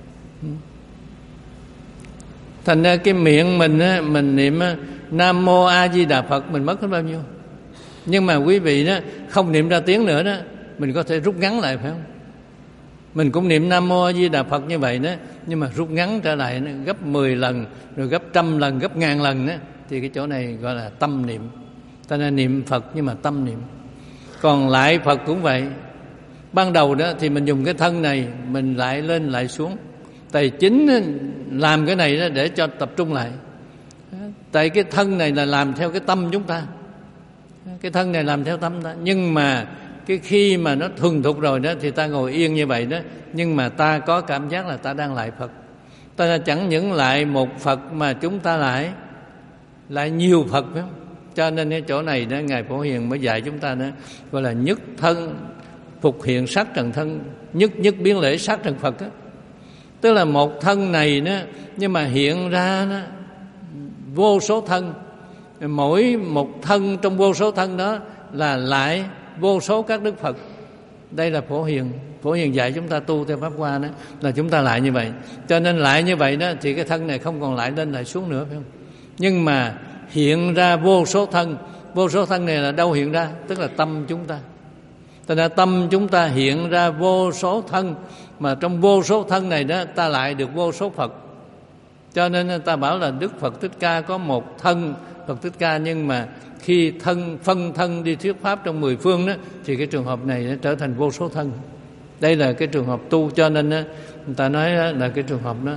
S1: Thành ra cái miệng mình á, mình niệm Nam Mô A Di Đà Phật, mình mất hết bao nhiêu. Nhưng mà quý vị đó không niệm ra tiếng nữa đó, mình có thể rút ngắn lại phải không? Mình cũng niệm Nam Mô A Di Đà Phật như vậy đó, nhưng mà rút ngắn trở lại đó, gấp mười lần, rồi gấp trăm lần, gấp ngàn lần đó, thì cái chỗ này gọi là tâm niệm. Ta nên niệm Phật nhưng mà tâm niệm. Còn lại Phật cũng vậy. Ban đầu đó thì mình dùng cái thân này, mình lại lên lại xuống. Tại chính làm cái này đó để cho tập trung lại. Tại cái thân này là làm theo cái tâm chúng ta. Cái thân này làm theo tâm ta. Nhưng mà cái khi mà nó thuần thục rồi đó, thì ta ngồi yên như vậy đó, nhưng mà ta có cảm giác là ta đang lại Phật. Ta chẳng những lại một Phật mà chúng ta lại lại nhiều Phật phải không? Cho nên cái chỗ này đó Ngài Phổ Hiền mới dạy chúng ta đó, gọi là nhất thân phục hiện sắc trần thân, nhất nhất biến lễ sắc trần Phật đó. Tức là một thân này đó, nhưng mà hiện ra đó vô số thân. Mỗi một thân trong vô số thân đó là lại vô số các Đức Phật. Đây là Phổ Hiền. Phổ Hiền dạy chúng ta tu theo Pháp Hoa đó, là chúng ta lại như vậy. Cho nên lại như vậy đó, thì cái thân này không còn lại lên lại xuống nữa phải không? Nhưng mà hiện ra vô số thân. Vô số thân này là đâu hiện ra? Tức là tâm chúng ta. Cho nên tâm chúng ta hiện ra vô số thân, mà trong vô số thân này đó ta lại được vô số Phật. Cho nên ta bảo là Đức Phật Thích Ca có một thân Phật Thích Ca, nhưng mà khi thân phân thân đi thuyết pháp trong mười phương đó, thì cái trường hợp này nó trở thành vô số thân. Đây là cái trường hợp tu. Cho nên đó, người ta nói là cái trường hợp đó,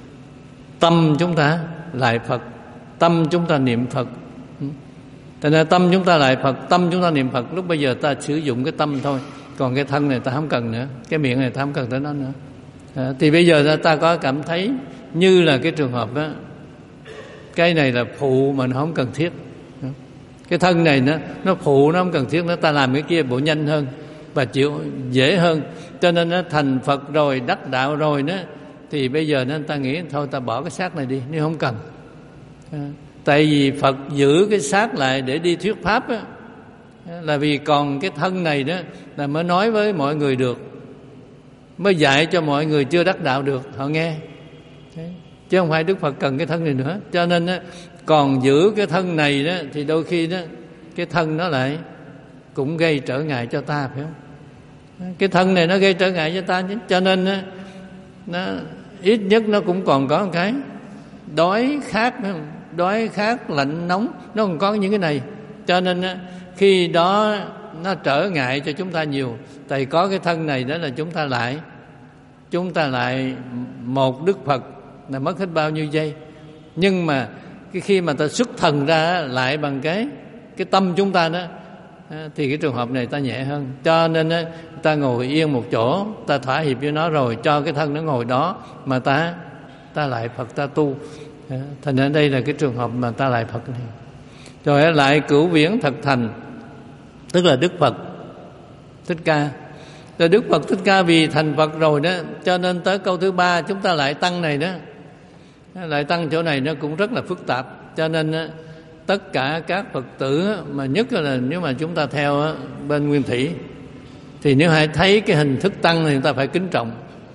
S1: tâm chúng ta lại Phật, tâm chúng ta niệm Phật. Cho nên tâm chúng ta lại Phật, tâm chúng ta niệm Phật. Lúc bây giờ ta sử dụng cái tâm thôi, còn cái thân này ta không cần nữa, cái miệng này ta không cần tới nó nữa. À, thì bây giờ ta có cảm thấy như là cái trường hợp đó, cái này là phụ mà nó không cần thiết. Cái thân này nó nó phụ, nó không cần thiết, nó ta làm cái kia bộ nhanh hơn và chịu dễ hơn. Cho nên nó thành Phật rồi, đắc đạo rồi đó, thì bây giờ nên ta nghĩ thôi ta bỏ cái xác này đi nếu không cần. À, tại vì Phật giữ cái xác lại để đi thuyết pháp á, là vì còn cái thân này đó là mới nói với mọi người được, mới dạy cho mọi người chưa đắc đạo được họ nghe. Thế, chứ không phải Đức Phật cần cái thân này nữa. Cho nên đó, còn giữ cái thân này đó thì đôi khi đó cái thân nó lại cũng gây trở ngại cho ta, phải không? Cái thân này nó gây trở ngại cho ta chứ. Cho nên đó, nó ít nhất nó cũng còn có một cái đói khát, đói khát lạnh nóng, nó còn có những cái này. Cho nên đó, khi đó nó trở ngại cho chúng ta nhiều. Tại có cái thân này đó là chúng ta lại chúng ta lại một Đức Phật là mất hết bao nhiêu giây. Nhưng mà cái khi mà ta xuất thần ra lại bằng cái cái tâm chúng ta đó, thì cái trường hợp này ta nhẹ hơn. Cho nên ta ngồi yên một chỗ, ta thỏa hiệp với nó rồi, cho cái thân nó ngồi đó mà ta ta lại Phật, ta tu. Thành ra đây là cái trường hợp mà ta lại Phật này. Rồi lại cửu viễn thật thành, tức là Đức Phật Thích Ca. Rồi Đức Phật Thích Ca vì thành Phật rồi đó, cho nên tới câu thứ ba chúng ta lại tăng này đó, lại tăng chỗ này nó cũng rất là phức tạp. Cho nên tất cả các Phật tử, mà nhất là nếu mà chúng ta theo bên Nguyên Thủy, thì nếu hãy thấy cái hình thức tăng thì chúng ta phải kính trọng.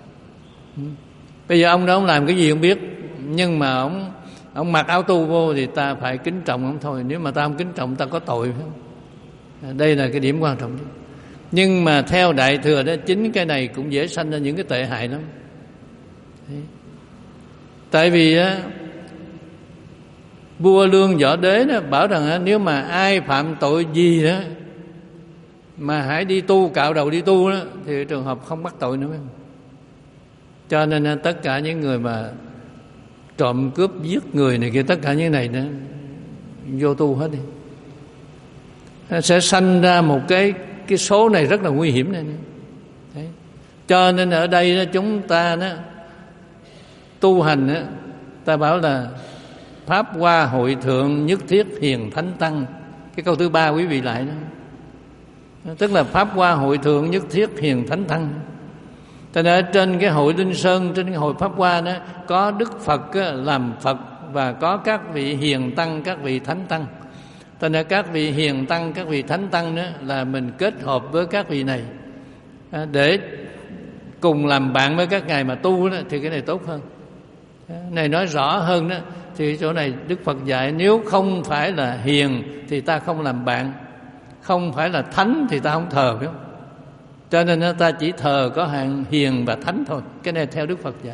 S1: Bây giờ ông đó ông làm cái gì không biết, nhưng mà ông ông mặc áo tu vô thì ta phải kính trọng ông thôi. Nếu mà ta không kính trọng ta có tội, phải không? Đây là cái điểm quan trọng nhất. Nhưng mà theo Đại Thừa đó, chính cái này cũng dễ sanh ra những cái tệ hại lắm. Tại vì á, vua Lương Võ Đế đó bảo rằng á, nếu mà ai phạm tội gì đó mà hãy đi tu, cạo đầu đi tu đó, thì trường hợp không bắt tội nữa. Cho nên tất cả những người mà trộm cướp giết người này kia, tất cả những này đó vô tu hết đi. Sẽ sanh ra một cái cái số này rất là nguy hiểm này. Đấy. Cho nên ở đây đó, chúng ta đó, tu hành đó, ta bảo là pháp hoa hội thượng nhất thiết hiền thánh tăng. Cái câu thứ ba quý vị lại đó, tức là pháp hoa hội thượng nhất thiết hiền thánh tăng. Cho nên trên cái hội Linh Sơn, trên cái hội pháp hoa đó, có Đức Phật làm Phật và có các vị hiền tăng, các vị thánh tăng. Cho nên các vị hiền tăng, các vị thánh tăng đó là mình kết hợp với các vị này để cùng làm bạn với các ngài mà tu đó, thì cái này tốt hơn. Này nói rõ hơn đó, thì chỗ này Đức Phật dạy nếu không phải là hiền thì ta không làm bạn, không phải là thánh thì ta không thờ, phải không? Cho nên ta chỉ thờ có hạng hiền và thánh thôi. Cái này theo Đức Phật dạy.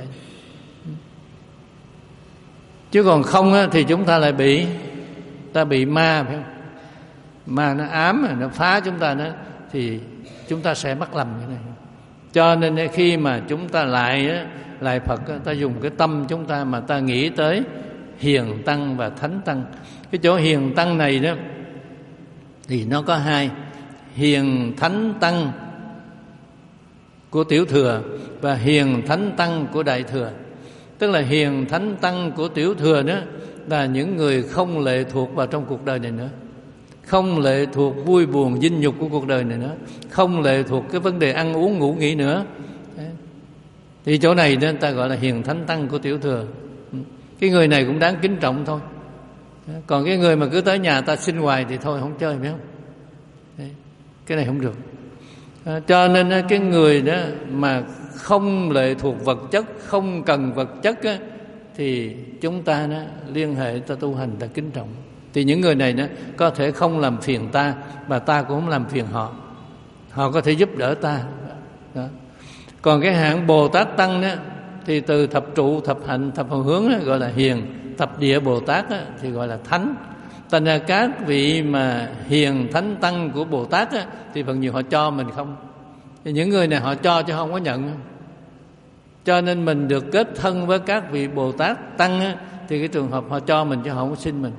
S1: Chứ còn không thì chúng ta lại bị ta bị ma, phải không? Ma nó ám, nó phá chúng ta đó, thì chúng ta sẽ mắc lầm cái này. Cho nên khi mà chúng ta lại lại Phật, ta dùng cái tâm chúng ta mà ta nghĩ tới hiền tăng và thánh tăng. Cái chỗ hiền tăng này đó thì nó có hai: hiền thánh tăng của tiểu thừa và hiền thánh tăng của đại thừa. Tức là hiền thánh tăng của tiểu thừa đó là những người không lệ thuộc vào trong cuộc đời này nữa, không lệ thuộc vui buồn dinh nhục của cuộc đời này nữa, không lệ thuộc cái vấn đề ăn uống ngủ nghỉ nữa. Đấy. Thì chỗ này nên ta gọi là hiền thánh tăng của tiểu thừa. Cái người này cũng đáng kính trọng thôi. Còn cái người mà cứ tới nhà ta xin hoài thì thôi không chơi, phải không? Đấy. Cái này không được. À, cho nên cái người đó mà không lệ thuộc vật chất, không cần vật chất á, thì chúng ta đó liên hệ ta tu hành ta kính trọng. Thì những người này đó có thể không làm phiền ta, và ta cũng không làm phiền họ. Họ có thể giúp đỡ ta đó. Còn cái hạng Bồ Tát Tăng đó, thì từ thập trụ, thập hạnh, thập hồi hướng đó, gọi là hiền. Thập địa Bồ Tát đó, thì gọi là thánh. Thành ra các vị mà hiền thánh tăng của Bồ Tát đó, thì phần nhiều họ cho mình không. Thì những người này họ cho chứ không có nhận. Cho nên mình được kết thân với các vị Bồ Tát tăng á, thì cái trường hợp họ cho mình chứ họ không có xin mình.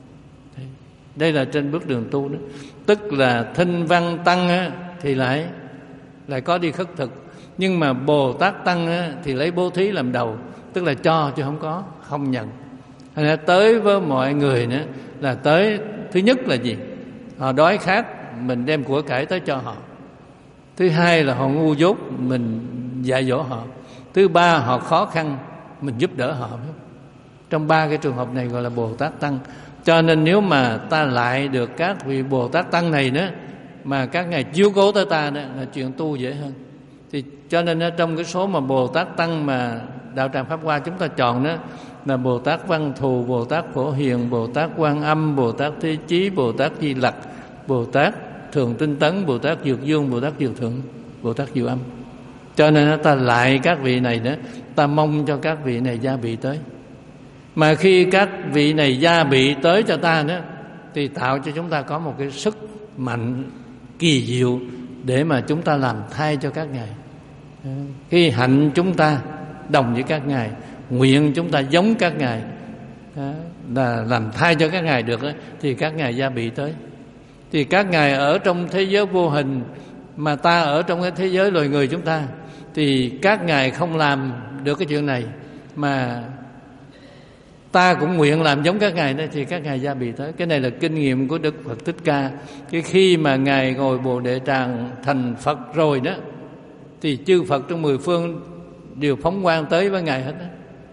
S1: Đây là trên bước đường tu đó. Tức là thinh văn tăng á, thì lại lại có đi khất thực. Nhưng mà Bồ Tát tăng á, thì lấy bố thí làm đầu, tức là cho chứ không có, không nhận. Thành ra tới với mọi người nữa là tới, thứ nhất là gì? Họ đói khát, mình đem của cải tới cho họ. Thứ hai là họ ngu dốt, mình dạy dỗ họ. Thứ ba, họ khó khăn, mình giúp đỡ họ. Trong ba cái trường hợp này gọi là Bồ Tát Tăng. Cho nên nếu mà ta lại được các vị Bồ Tát Tăng này nữa, mà các ngài chiếu cố tới ta đó, là chuyện tu dễ hơn. Thì cho nên trong cái số mà Bồ Tát Tăng mà Đạo Tràng Pháp Hoa chúng ta chọn đó, là Bồ Tát Văn Thù, Bồ Tát Phổ Hiền, Bồ Tát Quan Âm, Bồ Tát Thế Chí, Bồ Tát Di Lặc, Bồ Tát Thường Tinh Tấn, Bồ Tát Dược Dương, Bồ Tát Diệu Thượng, Bồ Tát Diệu Âm. Cho nên ta lại các vị này đó, ta mong cho các vị này gia bị tới. Mà khi các vị này gia bị tới cho ta đó, thì tạo cho chúng ta có một cái sức mạnh kỳ diệu để mà chúng ta làm thay cho các ngài. Khi hạnh chúng ta đồng với các ngài, nguyện chúng ta giống các ngài, đó, là làm thay cho các ngài được đó, thì các ngài gia bị tới. Thì các ngài ở trong thế giới vô hình, mà ta ở trong cái thế giới loài người chúng ta, thì các ngài không làm được cái chuyện này, mà ta cũng nguyện làm giống các ngài đó, thì các ngài gia bị tới. Cái này là kinh nghiệm của Đức Phật Thích Ca. Cái khi mà ngài ngồi Bồ Đề Tràng thành Phật rồi đó, thì chư Phật trong mười phương đều phóng quang tới với ngài hết đó.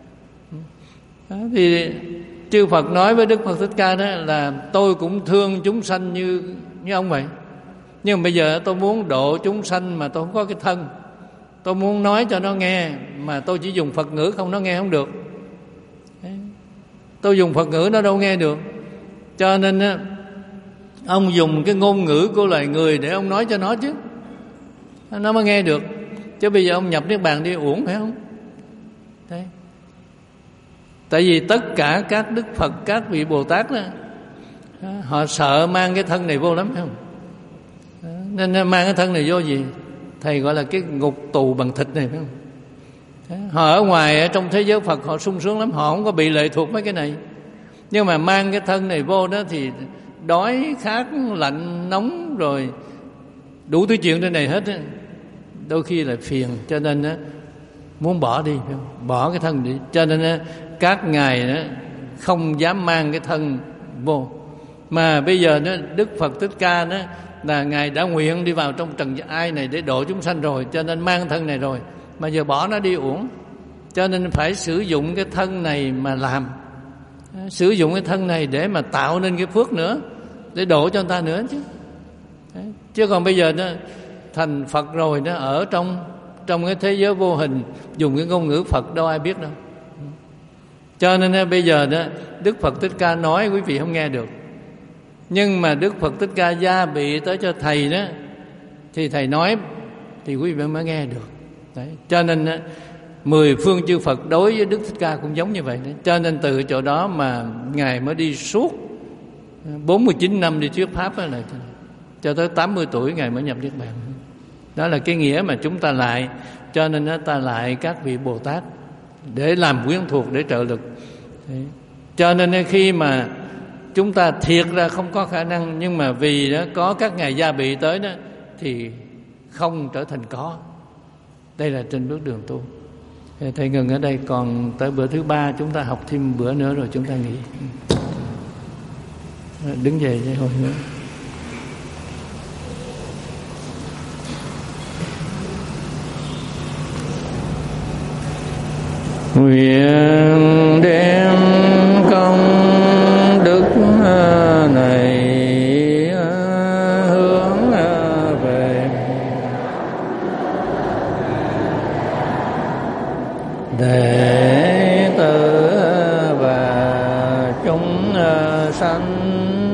S1: Đó, thì chư Phật nói với Đức Phật Thích Ca đó là tôi cũng thương chúng sanh như như ông vậy, nhưng mà bây giờ tôi muốn độ chúng sanh mà tôi không có cái thân. Tôi muốn nói cho nó nghe, mà tôi chỉ dùng Phật ngữ không, nó nghe không được. Tôi dùng Phật ngữ nó đâu nghe được. Cho nên á, ông dùng cái ngôn ngữ của loài người để ông nói cho nó chứ, nó mới nghe được. Chứ bây giờ ông nhập Niết Bàn đi uổng, phải không? Đấy. Tại vì tất cả các Đức Phật, các vị Bồ Tát đó, họ sợ mang cái thân này vô lắm, phải không? Nên mang cái thân này vô gì? Thầy gọi là cái ngục tù bằng thịt này, phải không? Họ ở ngoài, ở trong thế giới Phật họ sung sướng lắm, họ không có bị lệ thuộc mấy cái này. Nhưng mà mang cái thân này vô đó thì đói, khát, lạnh, nóng, rồi đủ thứ chuyện trên này hết á. Đôi khi là phiền, cho nên á, muốn bỏ đi, phải không? Bỏ cái thân đi. Cho nên á, các ngài đó không dám mang cái thân vô. Mà bây giờ đó, Đức Phật Thích Ca đó là ngài đã nguyện đi vào trong trần ai này để độ chúng sanh rồi, cho nên mang thân này rồi, mà giờ bỏ nó đi uổng. Cho nên phải sử dụng cái thân này mà làm, sử dụng cái thân này để mà tạo nên cái phước nữa, để độ cho người ta nữa chứ. Đấy. Chứ còn bây giờ nó thành Phật rồi, nó ở trong trong cái thế giới vô hình, dùng cái ngôn ngữ Phật đâu ai biết đâu. Cho nên bây giờ đó, Đức Phật Thích Ca nói quý vị không nghe được, nhưng mà Đức Phật Thích Ca gia bị tới cho thầy đó, thì thầy nói thì quý vị mới nghe được. Đấy. Cho nên á, mười phương chư Phật đối với Đức Thích Ca cũng giống như vậy đấy. Cho nên từ chỗ đó mà ngài mới đi suốt bốn mươi chín năm đi thuyết pháp đó, là cho tới tám mươi tuổi ngài mới nhập Niết Bàn. Đó là cái nghĩa mà chúng ta lại. Cho nên đó, ta lại các vị Bồ Tát để làm quyến thuộc, để trợ lực. Đấy. Cho nên khi mà chúng ta thiệt ra không có khả năng, nhưng mà vì đó có các ngài gia bị tới đó, thì không trở thành có. Đây là trên bước đường tu. Thầy ngừng ở đây, còn tới bữa thứ ba chúng ta học thêm bữa nữa rồi chúng ta nghỉ. Đứng dậy cho hồi nữa. Nguyện đem công đức này hướng về đệ tử và chúng sanh